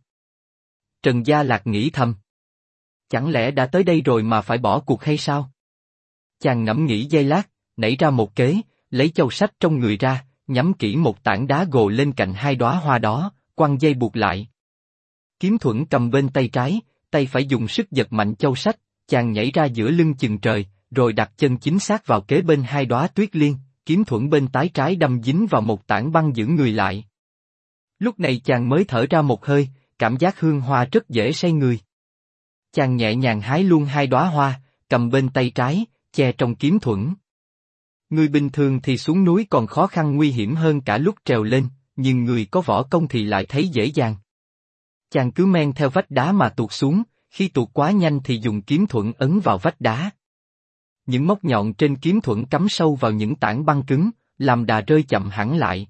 Trần Gia Lạc nghĩ thầm. Chẳng lẽ đã tới đây rồi mà phải bỏ cuộc hay sao? Chàng ngẫm nghĩ giây lát, nảy ra một kế, lấy châu sách trong người ra, nhắm kỹ một tảng đá gồ lên cạnh hai đóa hoa đó, quăng dây buộc lại. Kiếm thuẫn cầm bên tay trái, tay phải dùng sức giật mạnh châu sách, chàng nhảy ra giữa lưng chừng trời, rồi đặt chân chính xác vào kế bên hai đóa tuyết liên, kiếm thuẫn bên tay trái đâm dính vào một tảng băng giữ người lại. Lúc này chàng mới thở ra một hơi, cảm giác hương hoa rất dễ say người. Chàng nhẹ nhàng hái luôn hai đóa hoa, cầm bên tay trái, che trong kiếm thuẫn. Người bình thường thì xuống núi còn khó khăn nguy hiểm hơn cả lúc trèo lên, nhưng người có võ công thì lại thấy dễ dàng. Chàng cứ men theo vách đá mà tuột xuống, khi tuột quá nhanh thì dùng kiếm thuẫn ấn vào vách đá. Những móc nhọn trên kiếm thuẫn cắm sâu vào những tảng băng cứng, làm đà rơi chậm hẳn lại.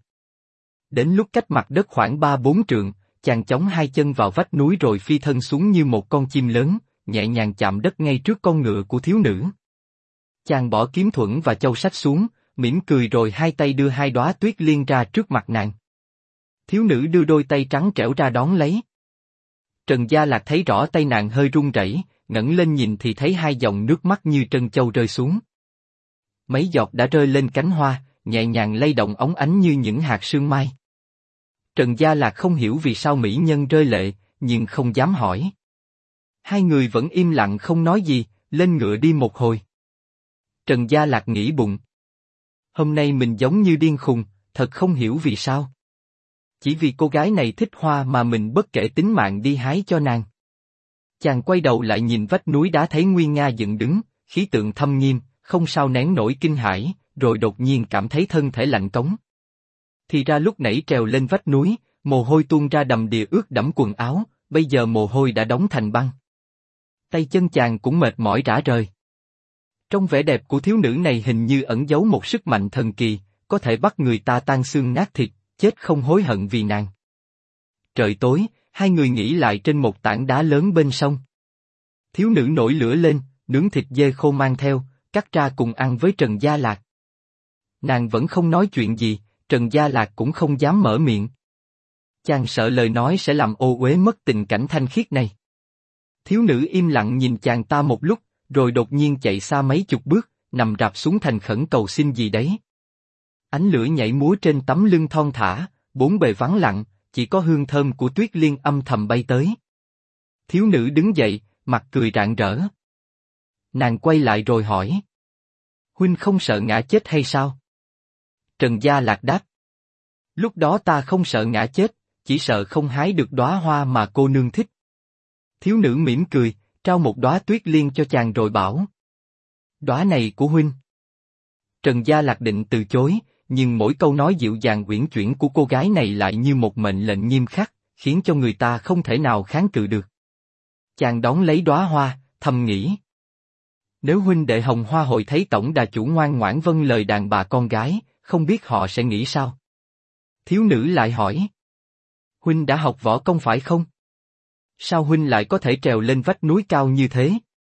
Đến lúc cách mặt đất khoảng 3-4 trượng, chàng chống hai chân vào vách núi rồi phi thân xuống như một con chim lớn, nhẹ nhàng chạm đất ngay trước con ngựa của thiếu nữ. Chàng bỏ kiếm thuẫn và châu sách xuống, mỉm cười rồi hai tay đưa hai đóa tuyết liên ra trước mặt nàng. Thiếu nữ đưa đôi tay trắng trẻo ra đón lấy. Trần Gia Lạc thấy rõ tay nàng hơi run rẩy, ngẩng lên nhìn thì thấy hai dòng nước mắt như trân châu rơi xuống. Mấy giọt đã rơi lên cánh hoa, nhẹ nhàng lay động óng ánh như những hạt sương mai. Trần Gia Lạc không hiểu vì sao mỹ nhân rơi lệ, nhưng không dám hỏi. Hai người vẫn im lặng không nói gì, lên ngựa đi một hồi. Trần Gia Lạc nghĩ bụng. Hôm nay mình giống như điên khùng, thật không hiểu vì sao. Chỉ vì cô gái này thích hoa mà mình bất kể tính mạng đi hái cho nàng. Chàng quay đầu lại nhìn vách núi đá thấy nguy nga dựng đứng, khí tượng thâm nghiêm, không sao nén nổi kinh hãi, rồi đột nhiên cảm thấy thân thể lạnh cống. Thì ra lúc nãy trèo lên vách núi, mồ hôi tuôn ra đầm đìa ướt đẫm quần áo, bây giờ mồ hôi đã đóng thành băng. Tay chân chàng cũng mệt mỏi rã rời. Trong vẻ đẹp của thiếu nữ này hình như ẩn giấu một sức mạnh thần kỳ, có thể bắt người ta tan xương nát thịt, chết không hối hận vì nàng. Trời tối, hai người nghỉ lại trên một tảng đá lớn bên sông. Thiếu nữ nổi lửa lên, nướng thịt dê khô mang theo, cắt ra cùng ăn với Trần Gia Lạc. Nàng vẫn không nói chuyện gì, Trần Gia Lạc cũng không dám mở miệng. Chàng sợ lời nói sẽ làm ô uế mất tình cảnh thanh khiết này. Thiếu nữ im lặng nhìn chàng ta một lúc, rồi đột nhiên chạy xa mấy chục bước, nằm rạp xuống thành khẩn cầu xin gì đấy. Ánh lửa nhảy múa trên tấm lưng thon thả, bốn bề vắng lặng, chỉ có hương thơm của tuyết liên âm thầm bay tới. Thiếu nữ đứng dậy, mặt cười rạng rỡ. Nàng quay lại rồi hỏi. Huynh không sợ ngã chết hay sao? Trần Gia Lạc đáp. Lúc đó ta không sợ ngã chết, chỉ sợ không hái được đóa hoa mà cô nương thích. Thiếu nữ mỉm cười, trao một đóa tuyết liên cho chàng rồi bảo. Đóa này của huynh. Trần Gia Lạc định từ chối, nhưng mỗi câu nói dịu dàng uyển chuyển của cô gái này lại như một mệnh lệnh nghiêm khắc, khiến cho người ta không thể nào kháng cự được. Chàng đón lấy đóa hoa, thầm nghĩ. Nếu huynh đệ Hồng Hoa hội thấy tổng đà chủ ngoan ngoãn vâng lời đàn bà con gái, không biết họ sẽ nghĩ sao? Thiếu nữ lại hỏi. Huynh đã học võ công phải không? Sao huynh lại có thể trèo lên vách núi cao như thế?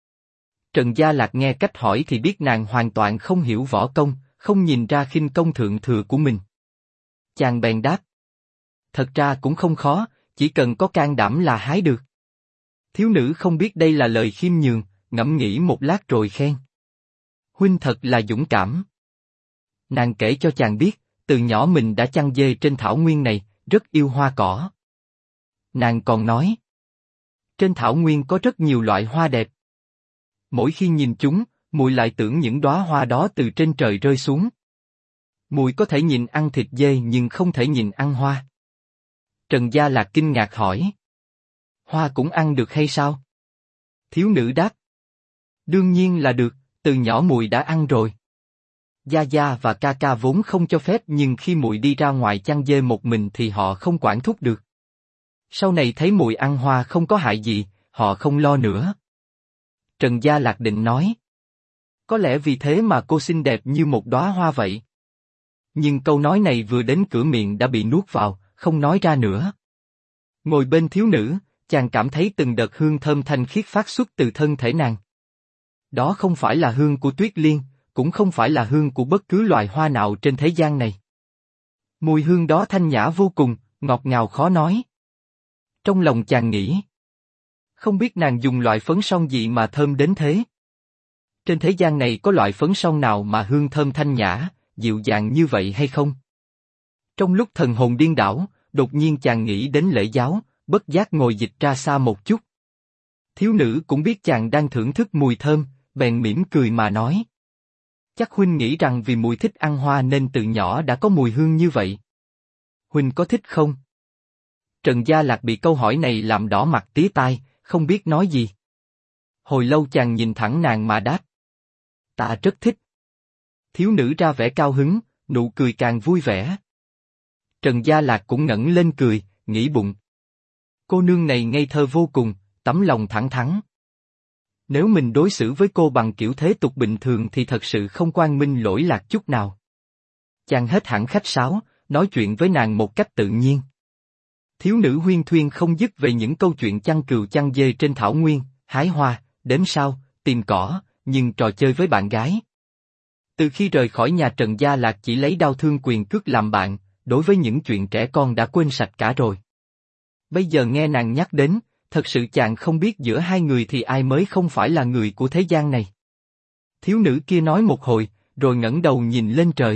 Trần Gia Lạc nghe cách hỏi thì biết nàng hoàn toàn không hiểu võ công, không nhìn ra khinh công thượng thừa của mình. Chàng bèn đáp. Thật ra cũng không khó, chỉ cần có can đảm là hái được. Thiếu nữ không biết đây là lời khiêm nhường, ngẫm nghĩ một lát rồi khen. Huynh thật là dũng cảm. Nàng kể cho chàng biết, từ nhỏ mình đã chăn dê trên thảo nguyên này, rất yêu hoa cỏ. Nàng còn nói. Trên thảo nguyên có rất nhiều loại hoa đẹp. Mỗi khi nhìn chúng, muội lại tưởng những đóa hoa đó từ trên trời rơi xuống. Muội có thể nhìn ăn thịt dê nhưng không thể nhìn ăn hoa. Trần Gia Lạc kinh ngạc hỏi. Hoa cũng ăn được hay sao? Thiếu nữ đáp. Đương nhiên là được, từ nhỏ muội đã ăn rồi. Gia Gia và ca ca vốn không cho phép nhưng khi muội đi ra ngoài chăn dê một mình thì họ không quản thúc được. Sau này thấy muội ăn hoa không có hại gì, họ không lo nữa. Trần Gia Lạc định nói. Có lẽ vì thế mà cô xinh đẹp như một đóa hoa vậy. Nhưng câu nói này vừa đến cửa miệng đã bị nuốt vào, không nói ra nữa. Ngồi bên thiếu nữ, chàng cảm thấy từng đợt hương thơm thanh khiết phát xuất từ thân thể nàng. Đó không phải là hương của Tuyết Liên, cũng không phải là hương của bất cứ loài hoa nào trên thế gian này. Mùi hương đó thanh nhã vô cùng, ngọt ngào khó nói. Trong lòng chàng nghĩ. Không biết nàng dùng loại phấn son gì mà thơm đến thế. Trên thế gian này có loại phấn son nào mà hương thơm thanh nhã, dịu dàng như vậy hay không? Trong lúc thần hồn điên đảo, đột nhiên chàng nghĩ đến lễ giáo, bất giác ngồi dịch ra xa một chút. Thiếu nữ cũng biết chàng đang thưởng thức mùi thơm, bèn mỉm cười mà nói. Chắc huynh nghĩ rằng vì muội thích ăn hoa nên từ nhỏ đã có mùi hương như vậy. Huynh có thích không? Trần Gia Lạc bị câu hỏi này làm đỏ mặt tía tai, không biết nói gì. Hồi lâu chàng nhìn thẳng nàng mà đáp. Ta rất thích. Thiếu nữ ra vẻ cao hứng, nụ cười càng vui vẻ. Trần Gia Lạc cũng ngẩng lên cười, nghĩ bụng. Cô nương này ngây thơ vô cùng, tấm lòng thẳng thắn. Nếu mình đối xử với cô bằng kiểu thế tục bình thường thì thật sự không quang minh lỗi lạc chút nào. Chàng hết hẳn khách sáo, nói chuyện với nàng một cách tự nhiên. Thiếu nữ huyên thuyên không dứt về những câu chuyện chăn cừu chăn dê trên thảo nguyên, hái hoa, đếm sao, tìm cỏ, nhưng trò chơi với bạn gái. Từ khi rời khỏi nhà Trần Gia Lạc chỉ lấy đao thương quyền cước làm bạn, đối với những chuyện trẻ con đã quên sạch cả rồi. Bây giờ nghe nàng nhắc đến, thật sự chàng không biết giữa hai người thì ai mới không phải là người của thế gian này. Thiếu nữ kia nói một hồi, rồi ngẩng đầu nhìn lên trời.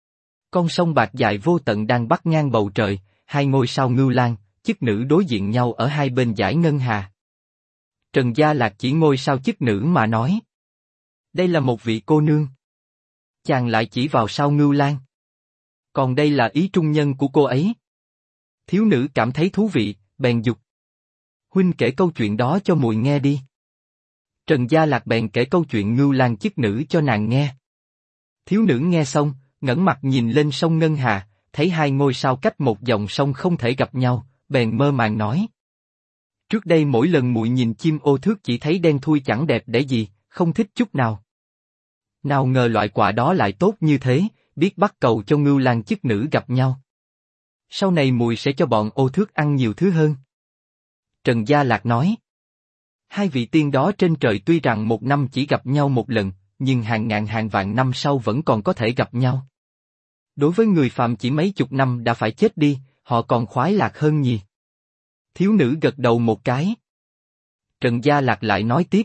Con sông bạc dài vô tận đang bắc ngang bầu trời, hai ngôi sao ngưu lang, chức nữ đối diện nhau ở hai bên dải ngân hà. Trần Gia Lạc chỉ ngôi sao chức nữ mà nói. Đây là một vị cô nương. Chàng lại chỉ vào sao ngưu lang. Còn đây là ý trung nhân của cô ấy. Thiếu nữ cảm thấy thú vị, bèn dục. Huynh kể câu chuyện đó cho muội nghe đi. Trần Gia Lạc bèn kể câu chuyện ngưu lang chức nữ cho nàng nghe. Thiếu nữ nghe xong, ngẩng mặt nhìn lên sông Ngân Hà, thấy hai ngôi sao cách một dòng sông không thể gặp nhau, bèn mơ màng nói. Trước đây mỗi lần muội nhìn chim ô thước chỉ thấy đen thui chẳng đẹp để gì, không thích chút nào. Nào ngờ loại quả đó lại tốt như thế, biết bắt cầu cho ngưu lang chức nữ gặp nhau. Sau này muội sẽ cho bọn ô thước ăn nhiều thứ hơn. Trần Gia Lạc nói. Hai vị tiên đó trên trời tuy rằng một năm chỉ gặp nhau một lần, nhưng hàng ngàn hàng vạn năm sau vẫn còn có thể gặp nhau. Đối với người phàm chỉ mấy chục năm đã phải chết đi, họ còn khoái lạc hơn nhỉ. Thiếu nữ gật đầu một cái. Trần Gia Lạc lại nói tiếp.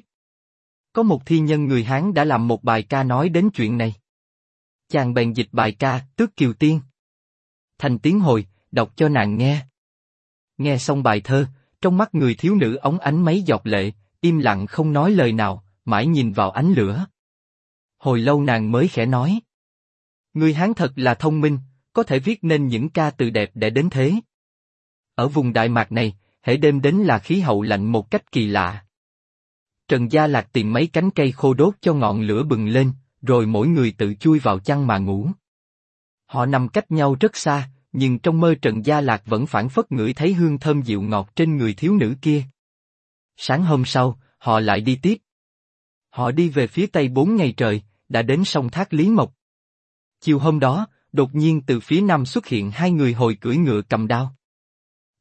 Có một thi nhân người Hán đã làm một bài ca nói đến chuyện này. Chàng bèn dịch bài ca Tước Kiều Tiên thành tiếng hồi, đọc cho nàng nghe. Nghe xong bài thơ, trong mắt người thiếu nữ óng ánh mấy giọt lệ, im lặng không nói lời nào, mãi nhìn vào ánh lửa. Hồi lâu nàng mới khẽ nói. Người Hán thật là thông minh, có thể viết nên những ca từ đẹp để đến thế. Ở vùng Đại Mạc này, hễ đêm đến là khí hậu lạnh một cách kỳ lạ. Trần Gia Lạc tìm mấy cánh cây khô đốt cho ngọn lửa bừng lên, rồi mỗi người tự chui vào chăn mà ngủ. Họ nằm cách nhau rất xa, nhưng trong mơ Trần Gia Lạc vẫn phảng phất ngửi thấy hương thơm dịu ngọt trên người thiếu nữ kia. Sáng hôm sau, họ lại đi tiếp. Họ đi về phía tây 4 ngày trời, đã đến sông Thác Lý Mộc. Chiều hôm đó, đột nhiên từ phía nam xuất hiện hai người hồi cưỡi ngựa cầm đao.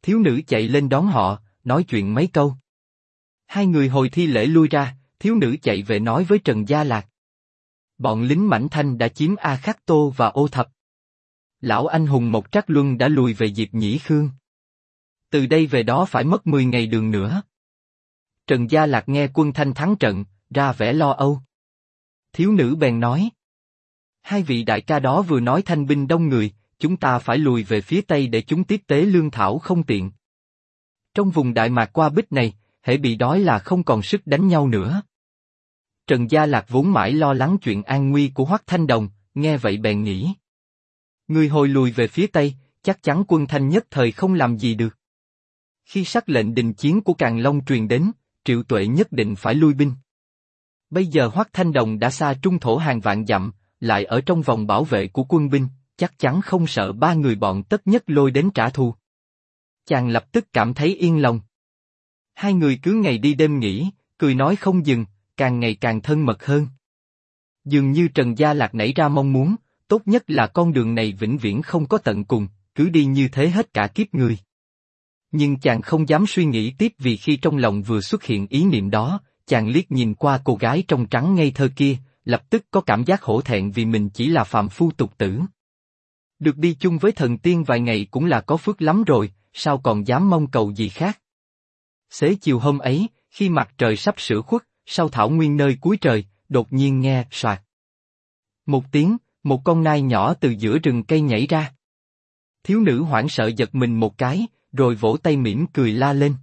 Thiếu nữ chạy lên đón họ, nói chuyện mấy câu. Hai người hồi thi lễ lui ra, thiếu nữ chạy về nói với Trần Gia Lạc. Bọn lính Mãnh Thanh đã chiếm A Khắc Tô và Ô Thập. Lão anh hùng Mộc Trác Luân đã lùi về Diệp Nhĩ Khương. Từ đây về đó phải mất 10 ngày đường nữa. Trần Gia Lạc nghe quân Thanh thắng trận, ra vẻ lo âu. Thiếu nữ bèn nói. Hai vị đại ca đó vừa nói Thanh binh đông người, chúng ta phải lùi về phía Tây để chúng tiếp tế lương thảo không tiện. Trong vùng Đại Mạc qua Bích này, hễ bị đói là không còn sức đánh nhau nữa. Trần Gia Lạc vốn mãi lo lắng chuyện an nguy của Hoắc Thanh Đồng, nghe vậy bèn nghĩ. Người hồi lùi về phía Tây, chắc chắn quân Thanh nhất thời không làm gì được. Khi sắc lệnh đình chiến của Càn Long truyền đến, Triệu Tuệ nhất định phải lui binh. Bây giờ Hoắc Thanh Đồng đã xa trung thổ hàng vạn dặm, lại ở trong vòng bảo vệ của quân binh, chắc chắn không sợ ba người bọn Tất Nhất Lôi đến trả thù. Chàng lập tức cảm thấy yên lòng. Hai người cứ ngày đi đêm nghỉ, cười nói không dừng, càng ngày càng thân mật hơn. Dường như Trần Gia Lạc nảy ra mong muốn, tốt nhất là con đường này vĩnh viễn không có tận cùng, cứ đi như thế hết cả kiếp người. Nhưng chàng không dám suy nghĩ tiếp vì khi trong lòng vừa xuất hiện ý niệm đó, chàng liếc nhìn qua cô gái trong trắng ngây thơ kia, lập tức có cảm giác hổ thẹn vì mình chỉ là phàm phu tục tử. Được đi chung với thần tiên vài ngày cũng là có phước lắm rồi, sao còn dám mong cầu gì khác. Xế chiều hôm ấy, khi mặt trời sắp sửa khuất, sau thảo nguyên nơi cuối trời, đột nhiên nghe soạt. Một tiếng, một con nai nhỏ từ giữa rừng cây nhảy ra. Thiếu nữ hoảng sợ giật mình một cái, rồi vỗ tay mỉm cười la lên.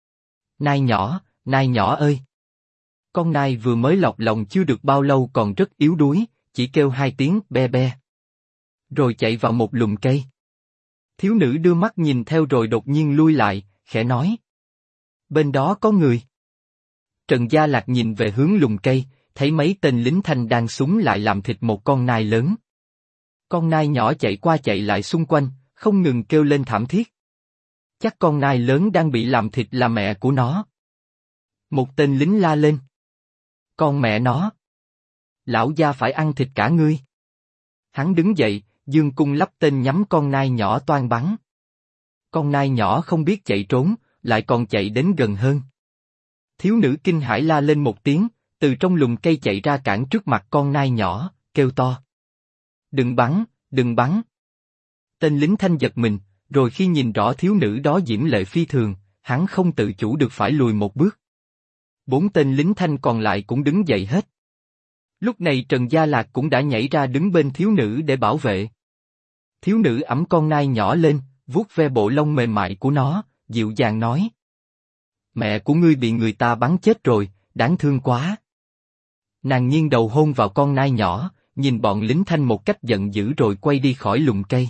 Nai nhỏ ơi! Con nai vừa mới lọt lòng chưa được bao lâu còn rất yếu đuối, chỉ kêu hai tiếng be be. Rồi chạy vào một lùm cây. Thiếu nữ đưa mắt nhìn theo rồi đột nhiên lui lại, khẽ nói. Bên đó có người. Trần Gia Lạc nhìn về hướng lùm cây, thấy mấy tên lính Thanh đang súng lại làm thịt một con nai lớn. Con nai nhỏ chạy qua chạy lại xung quanh, không ngừng kêu lên thảm thiết. Chắc con nai lớn đang bị làm thịt là mẹ của nó. Một tên lính la lên. Con mẹ nó! Lão gia phải ăn thịt cả ngươi. Hắn đứng dậy, giương cung lắp tên nhắm con nai nhỏ toan bắn. Con nai nhỏ không biết chạy trốn, lại còn chạy đến gần hơn. Thiếu nữ kinh hãi la lên một tiếng, từ trong lùm cây chạy ra cản trước mặt con nai nhỏ, kêu to. Đừng bắn, đừng bắn. Tên lính Thanh giật mình, rồi khi nhìn rõ thiếu nữ đó diễm lệ phi thường, hắn không tự chủ được phải lùi một bước. 4 tên lính Thanh còn lại cũng đứng dậy hết. Lúc này Trần Gia Lạc cũng đã nhảy ra đứng bên thiếu nữ để bảo vệ. Thiếu nữ ẵm con nai nhỏ lên, vuốt ve bộ lông mềm mại của nó, dịu dàng nói. Mẹ của ngươi bị người ta bắn chết rồi, đáng thương quá. Nàng nghiêng đầu hôn vào con nai nhỏ, nhìn bọn lính Thanh một cách giận dữ rồi quay đi khỏi lùm cây.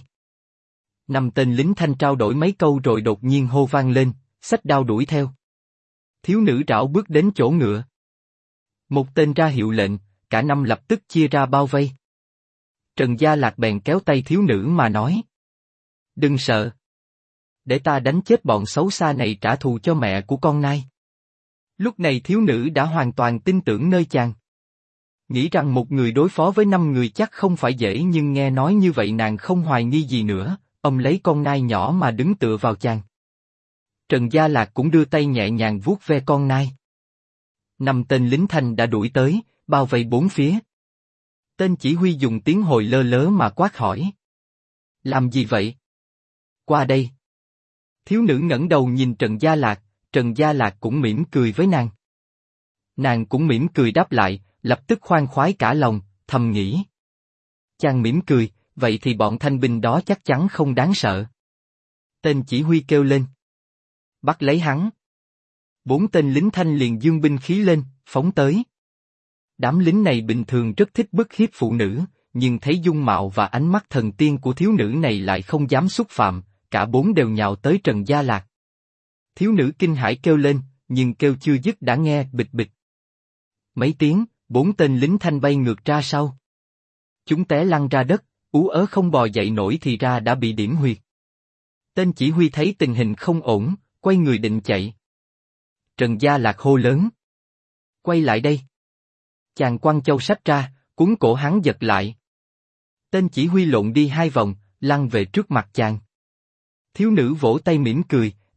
5 tên lính Thanh trao đổi mấy câu rồi đột nhiên hô vang lên, xách đao đuổi theo. Thiếu nữ rảo bước đến chỗ ngựa. Một tên ra hiệu lệnh, cả 5 lập tức chia ra bao vây. Trần Gia Lạc bèn kéo tay thiếu nữ mà nói. Đừng sợ. Để ta đánh chết bọn xấu xa này trả thù cho mẹ của con nai. Lúc này thiếu nữ đã hoàn toàn tin tưởng nơi chàng. Nghĩ rằng một người đối phó với 5 người chắc không phải dễ nhưng nghe nói như vậy nàng không hoài nghi gì nữa, ông lấy con nai nhỏ mà đứng tựa vào chàng. Trần Gia Lạc cũng đưa tay nhẹ nhàng vuốt ve con nai. 5 tên lính Thanh đã đuổi tới, bao vây bốn phía. Tên chỉ huy dùng tiếng hồi lơ lớ mà quát hỏi. Làm gì vậy? Qua đây. Thiếu nữ ngẩng đầu nhìn Trần Gia Lạc cũng mỉm cười với nàng. Nàng cũng mỉm cười đáp lại, lập tức khoan khoái cả lòng, thầm nghĩ. Chàng mỉm cười, vậy thì bọn thanh binh đó chắc chắn không đáng sợ. Tên chỉ huy kêu lên. Bắt lấy hắn. 4 tên lính Thanh liền giương binh khí lên, phóng tới. Đám lính này bình thường rất thích bức hiếp phụ nữ, nhưng thấy dung mạo và ánh mắt thần tiên của thiếu nữ này lại không dám xúc phạm, cả 4 đều nhào tới Trần Gia Lạc. Thiếu nữ kinh hãi kêu lên, nhưng kêu chưa dứt đã nghe bịch bịch. Mấy tiếng, 4 tên lính Thanh bay ngược ra sau. Chúng té lăn ra đất, ú ớ không bò dậy nổi thì ra đã bị điểm huyệt. Tên chỉ huy thấy tình hình không ổn, quay người định chạy. Trần Gia Lạc hô lớn. Quay lại đây. Chàng quăng châu sách ra, cuốn cổ hắn giật lại. Tên chỉ huy lộn đi 2 vòng, lăn về trước mặt chàng. Thiếu nữ vỗ tay mỉm cười,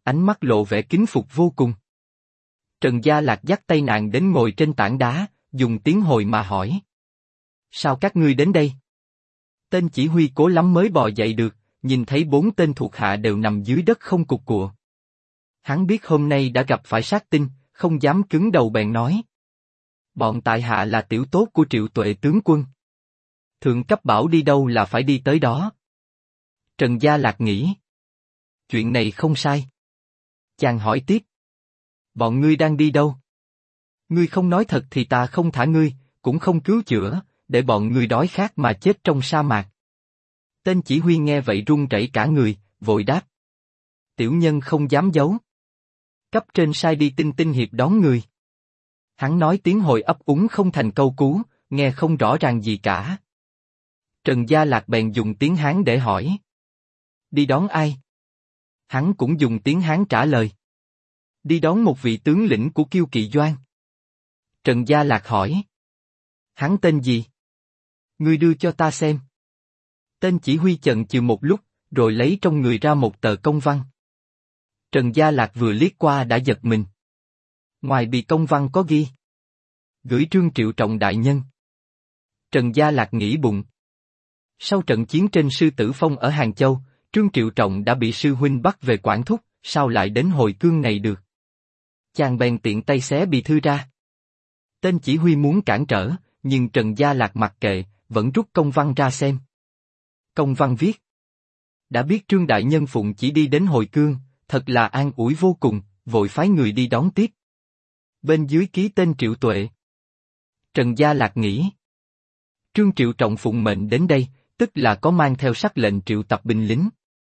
ánh mắt lộ vẻ kính phục vô cùng. Trần Gia Lạc dắt tay nàng đến ngồi trên tảng đá, dùng tiếng Hồi mà hỏi. Sao các ngươi đến đây? Tên chỉ huy cố lắm mới bò dậy được, nhìn thấy 4 tên thuộc hạ đều nằm dưới đất không cục cụa. Hắn biết hôm nay đã gặp phải sát tinh, không dám cứng đầu bèn nói. Bọn tại hạ là tiểu tốt của Triệu Tuệ tướng quân. Thượng cấp bảo đi đâu là phải đi tới đó. Trần Gia Lạc nghĩ. Chuyện này không sai. Chàng hỏi tiếp. Bọn ngươi đang đi đâu? Ngươi không nói thật thì ta không thả ngươi, cũng không cứu chữa, để bọn ngươi đói khát mà chết trong sa mạc. Tên chỉ huy nghe vậy run rẩy cả người, vội đáp. Tiểu nhân không dám giấu. Cấp trên sai đi Tinh Tinh hiệp đón người. Hắn nói tiếng Hồi ấp úng không thành câu cú, nghe không rõ ràng gì cả. Trần Gia Lạc bèn dùng tiếng Hán để hỏi. Đi đón ai? Hắn cũng dùng tiếng Hán trả lời. Đi đón một vị tướng lĩnh của Kiêu Kỵ Doanh. Trần Gia Lạc hỏi. Hắn tên gì? Ngươi đưa cho ta xem. Tên chỉ huy chần chừ một lúc, rồi lấy trong người ra một tờ công văn. Trần Gia Lạc vừa liếc qua đã giật mình. Ngoài bì công văn có ghi. Gửi Trương Triệu Trọng đại nhân. Trần Gia Lạc nghĩ bụng. Sau trận chiến trên Sư Tử Phong ở Hàng Châu, Trương Triệu Trọng đã bị sư huynh bắt về quản thúc, sao lại đến Hồi Cương này được? Chàng bèn tiện tay xé bì thư ra. Tên chỉ huy muốn cản trở, nhưng Trần Gia Lạc mặc kệ, vẫn rút công văn ra xem. Công văn viết. Đã biết Trương đại nhân phụng chỉ đi đến Hồi Cương, thật là an ủi vô cùng, vội phái người đi đón tiếp. Bên dưới ký tên Triệu Tuệ. Trần Gia Lạc nghĩ. Trương Triệu Trọng phụng mệnh đến đây, tức là có mang theo sắc lệnh triệu tập binh lính.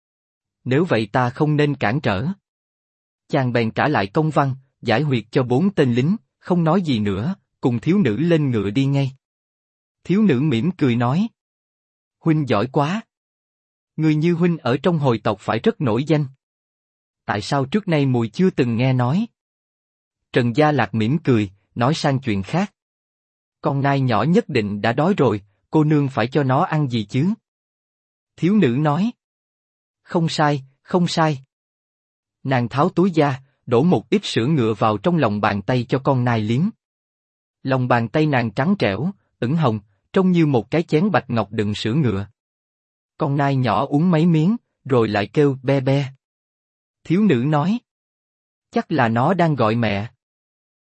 Nếu vậy ta không nên cản trở. Chàng bèn trả lại công văn, giải huyệt cho 4 tên lính, không nói gì nữa, cùng thiếu nữ lên ngựa đi ngay. Thiếu nữ mỉm cười nói. Huynh giỏi quá. Người như huynh ở trong Hồi tộc phải rất nổi danh. Tại sao trước nay mùi chưa từng nghe nói? Trần Gia Lạc mỉm cười, nói sang chuyện khác. Con nai nhỏ nhất định đã đói rồi, cô nương phải cho nó ăn gì chứ? Thiếu nữ nói. Không sai, không sai. Nàng tháo túi da, đổ một ít sữa ngựa vào trong lòng bàn tay cho con nai liếm. Lòng bàn tay nàng trắng trẻo, ửng hồng, trông như một cái chén bạch ngọc đựng sữa ngựa. Con nai nhỏ uống mấy miếng, rồi lại kêu be be. Thiếu nữ nói. Chắc là nó đang gọi mẹ.